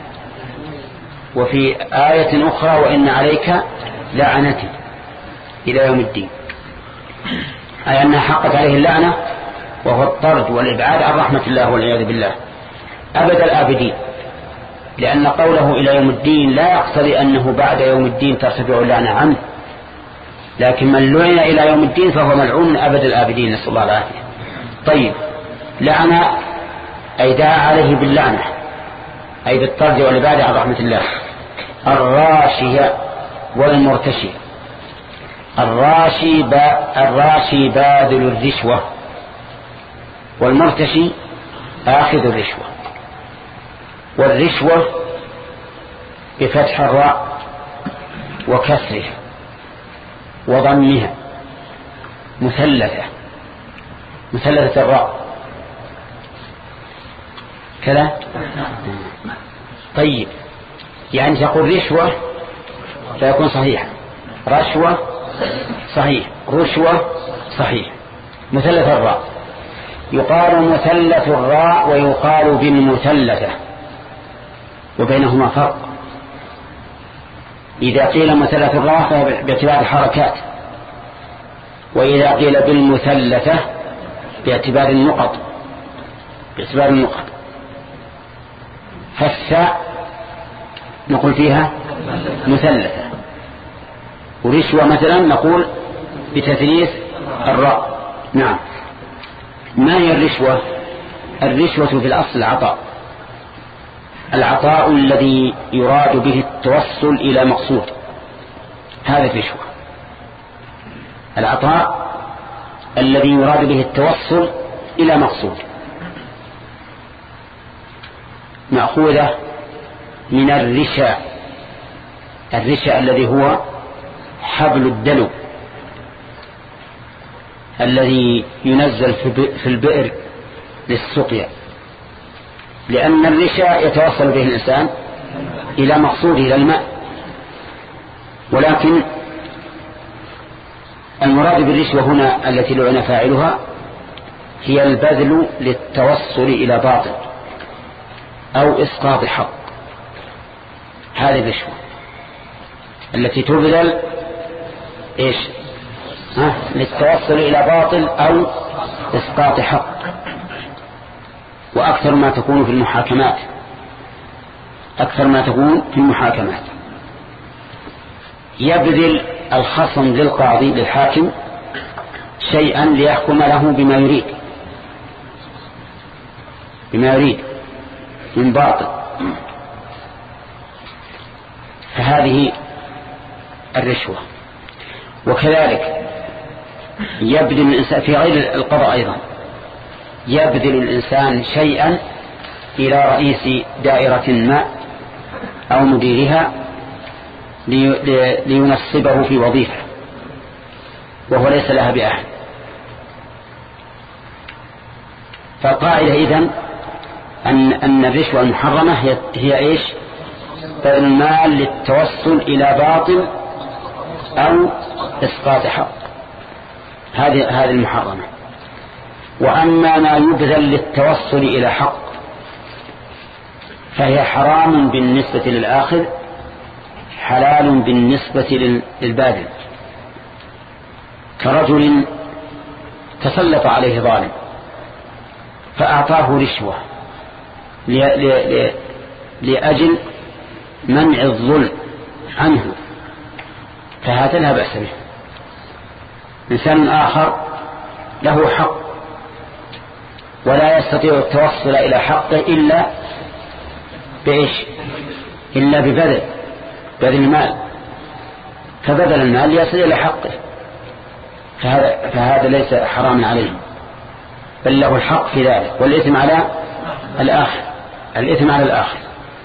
وفي آية أخرى وإن عليك لعنتي إلى يوم الدين، أي أنها حقت عليه اللعنة، وهو الطرد والإبعاد عن رحمة الله والعياذ بالله أبد الآبدين. لأن قوله إلى يوم الدين لا يقتضي أنه بعد يوم الدين ترتفع اللعنة عنه، لكن من لعن إلى يوم الدين فهو ملعون أبد الآبدين، نسأل الله العافية. طيب، لعن أي دعا عليه باللعنة، أي بالطرد والإبعاد عن رحمة الله. الراشي والمرتشي، الراشي با الراشي باذل الرشوة، والمرتشي آخذ الرشوة. والرشوة بفتح الراء وكسرها وضمها مثلثة، مثلثة الراء كذا. طيب، يعني تقول رشوة فيكون صحيح، رشوة صحيح، رشوة صحيح، مثلث الراء. يقال مثلث الراء ويقال بالمثلثة، وبينهما فرق. إذا قيل مثلث الراء فهو باعتبار الحركات، وإذا قيل بالمثلثة باعتبار النقط، باعتبار النقط. فالثاء نقول فيها مثلثة، ورشوة مثلا نقول بتثليث الراء. نعم. ما هي الرشوة؟ الرشوة في الأصل العطاء، العطاء الذي يراد به التوصل إلى مقصود، هذا الرشوة. العطاء الذي يراد به التوصل إلى مقصود، مأخوذة من الرشا، الرشا الذي هو حبل الدلو الذي ينزل في البئر للسقيا، لأن الرشا يتوصل به الإنسان إلى مقصوده إلى الماء. ولكن المراد بالرشوة هنا التي لعن فاعلها هي البذل للتوصل إلى باطل أو إسقاط حق. هذه الرشوة التي تبذل إيش؟ ها؟ للتوصل إلى باطل أو إسقاط حق. وأكثر ما تكون في المحاكمات، أكثر ما تكون في المحاكمات يبذل الخصم للقاضي للحاكم شيئا ليحكم له بما يريد، بما يريد من باطل. فهذه الرشوة. وكذلك يبذل الإنسان في غير القضاء أيضا، يبذل الإنسان شيئا إلى رئيس دائرة ما أو مديرها لينصبه في وظيفة وهو ليس لها بأهل. فالقاعدة إذن أن, أن الرشوة المحرمة هي, هي إيش؟ بذل المال للتوصل إلى باطل أو إسقاط حق، هذه هذه المحرمة. وأما ما يبذل للتوصل إلى حق فهي حرام بالنسبة للآخذ، حلال بالنسبة للباذل، كرجل تسلط عليه ظالم فأعطاه رشوة لأجل منع الظلم عنه، فهذا لا بأس به. إنسان آخر له حق ولا يستطيع التوصل إلى حقه إلا بإيش؟ إلا ببذل بذل المال، فبذل المال ليصل إلى حقه، فهذا, فهذا ليس حرام عليه، بل له الحق في ذلك، والإثم على الآخر، الإثم على الآخر.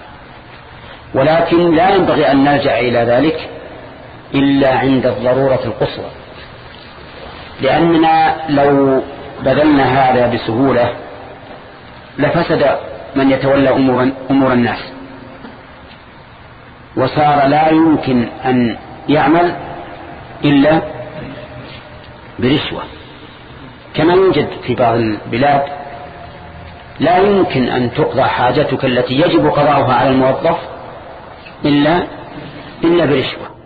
ولكن لا ينبغي أن نلجأ إلى ذلك إلا عند الضرورة القصوى، لأننا لو بذلنا هذا بسهولة لفسد من يتولى أمور, أمور الناس، وصار لا يمكن أن يعمل إلا برشوة. كما يوجد في بعض البلاد لا يمكن أن تقضى حاجتك التي يجب قضاؤها على الموظف إلا إلا برشوة.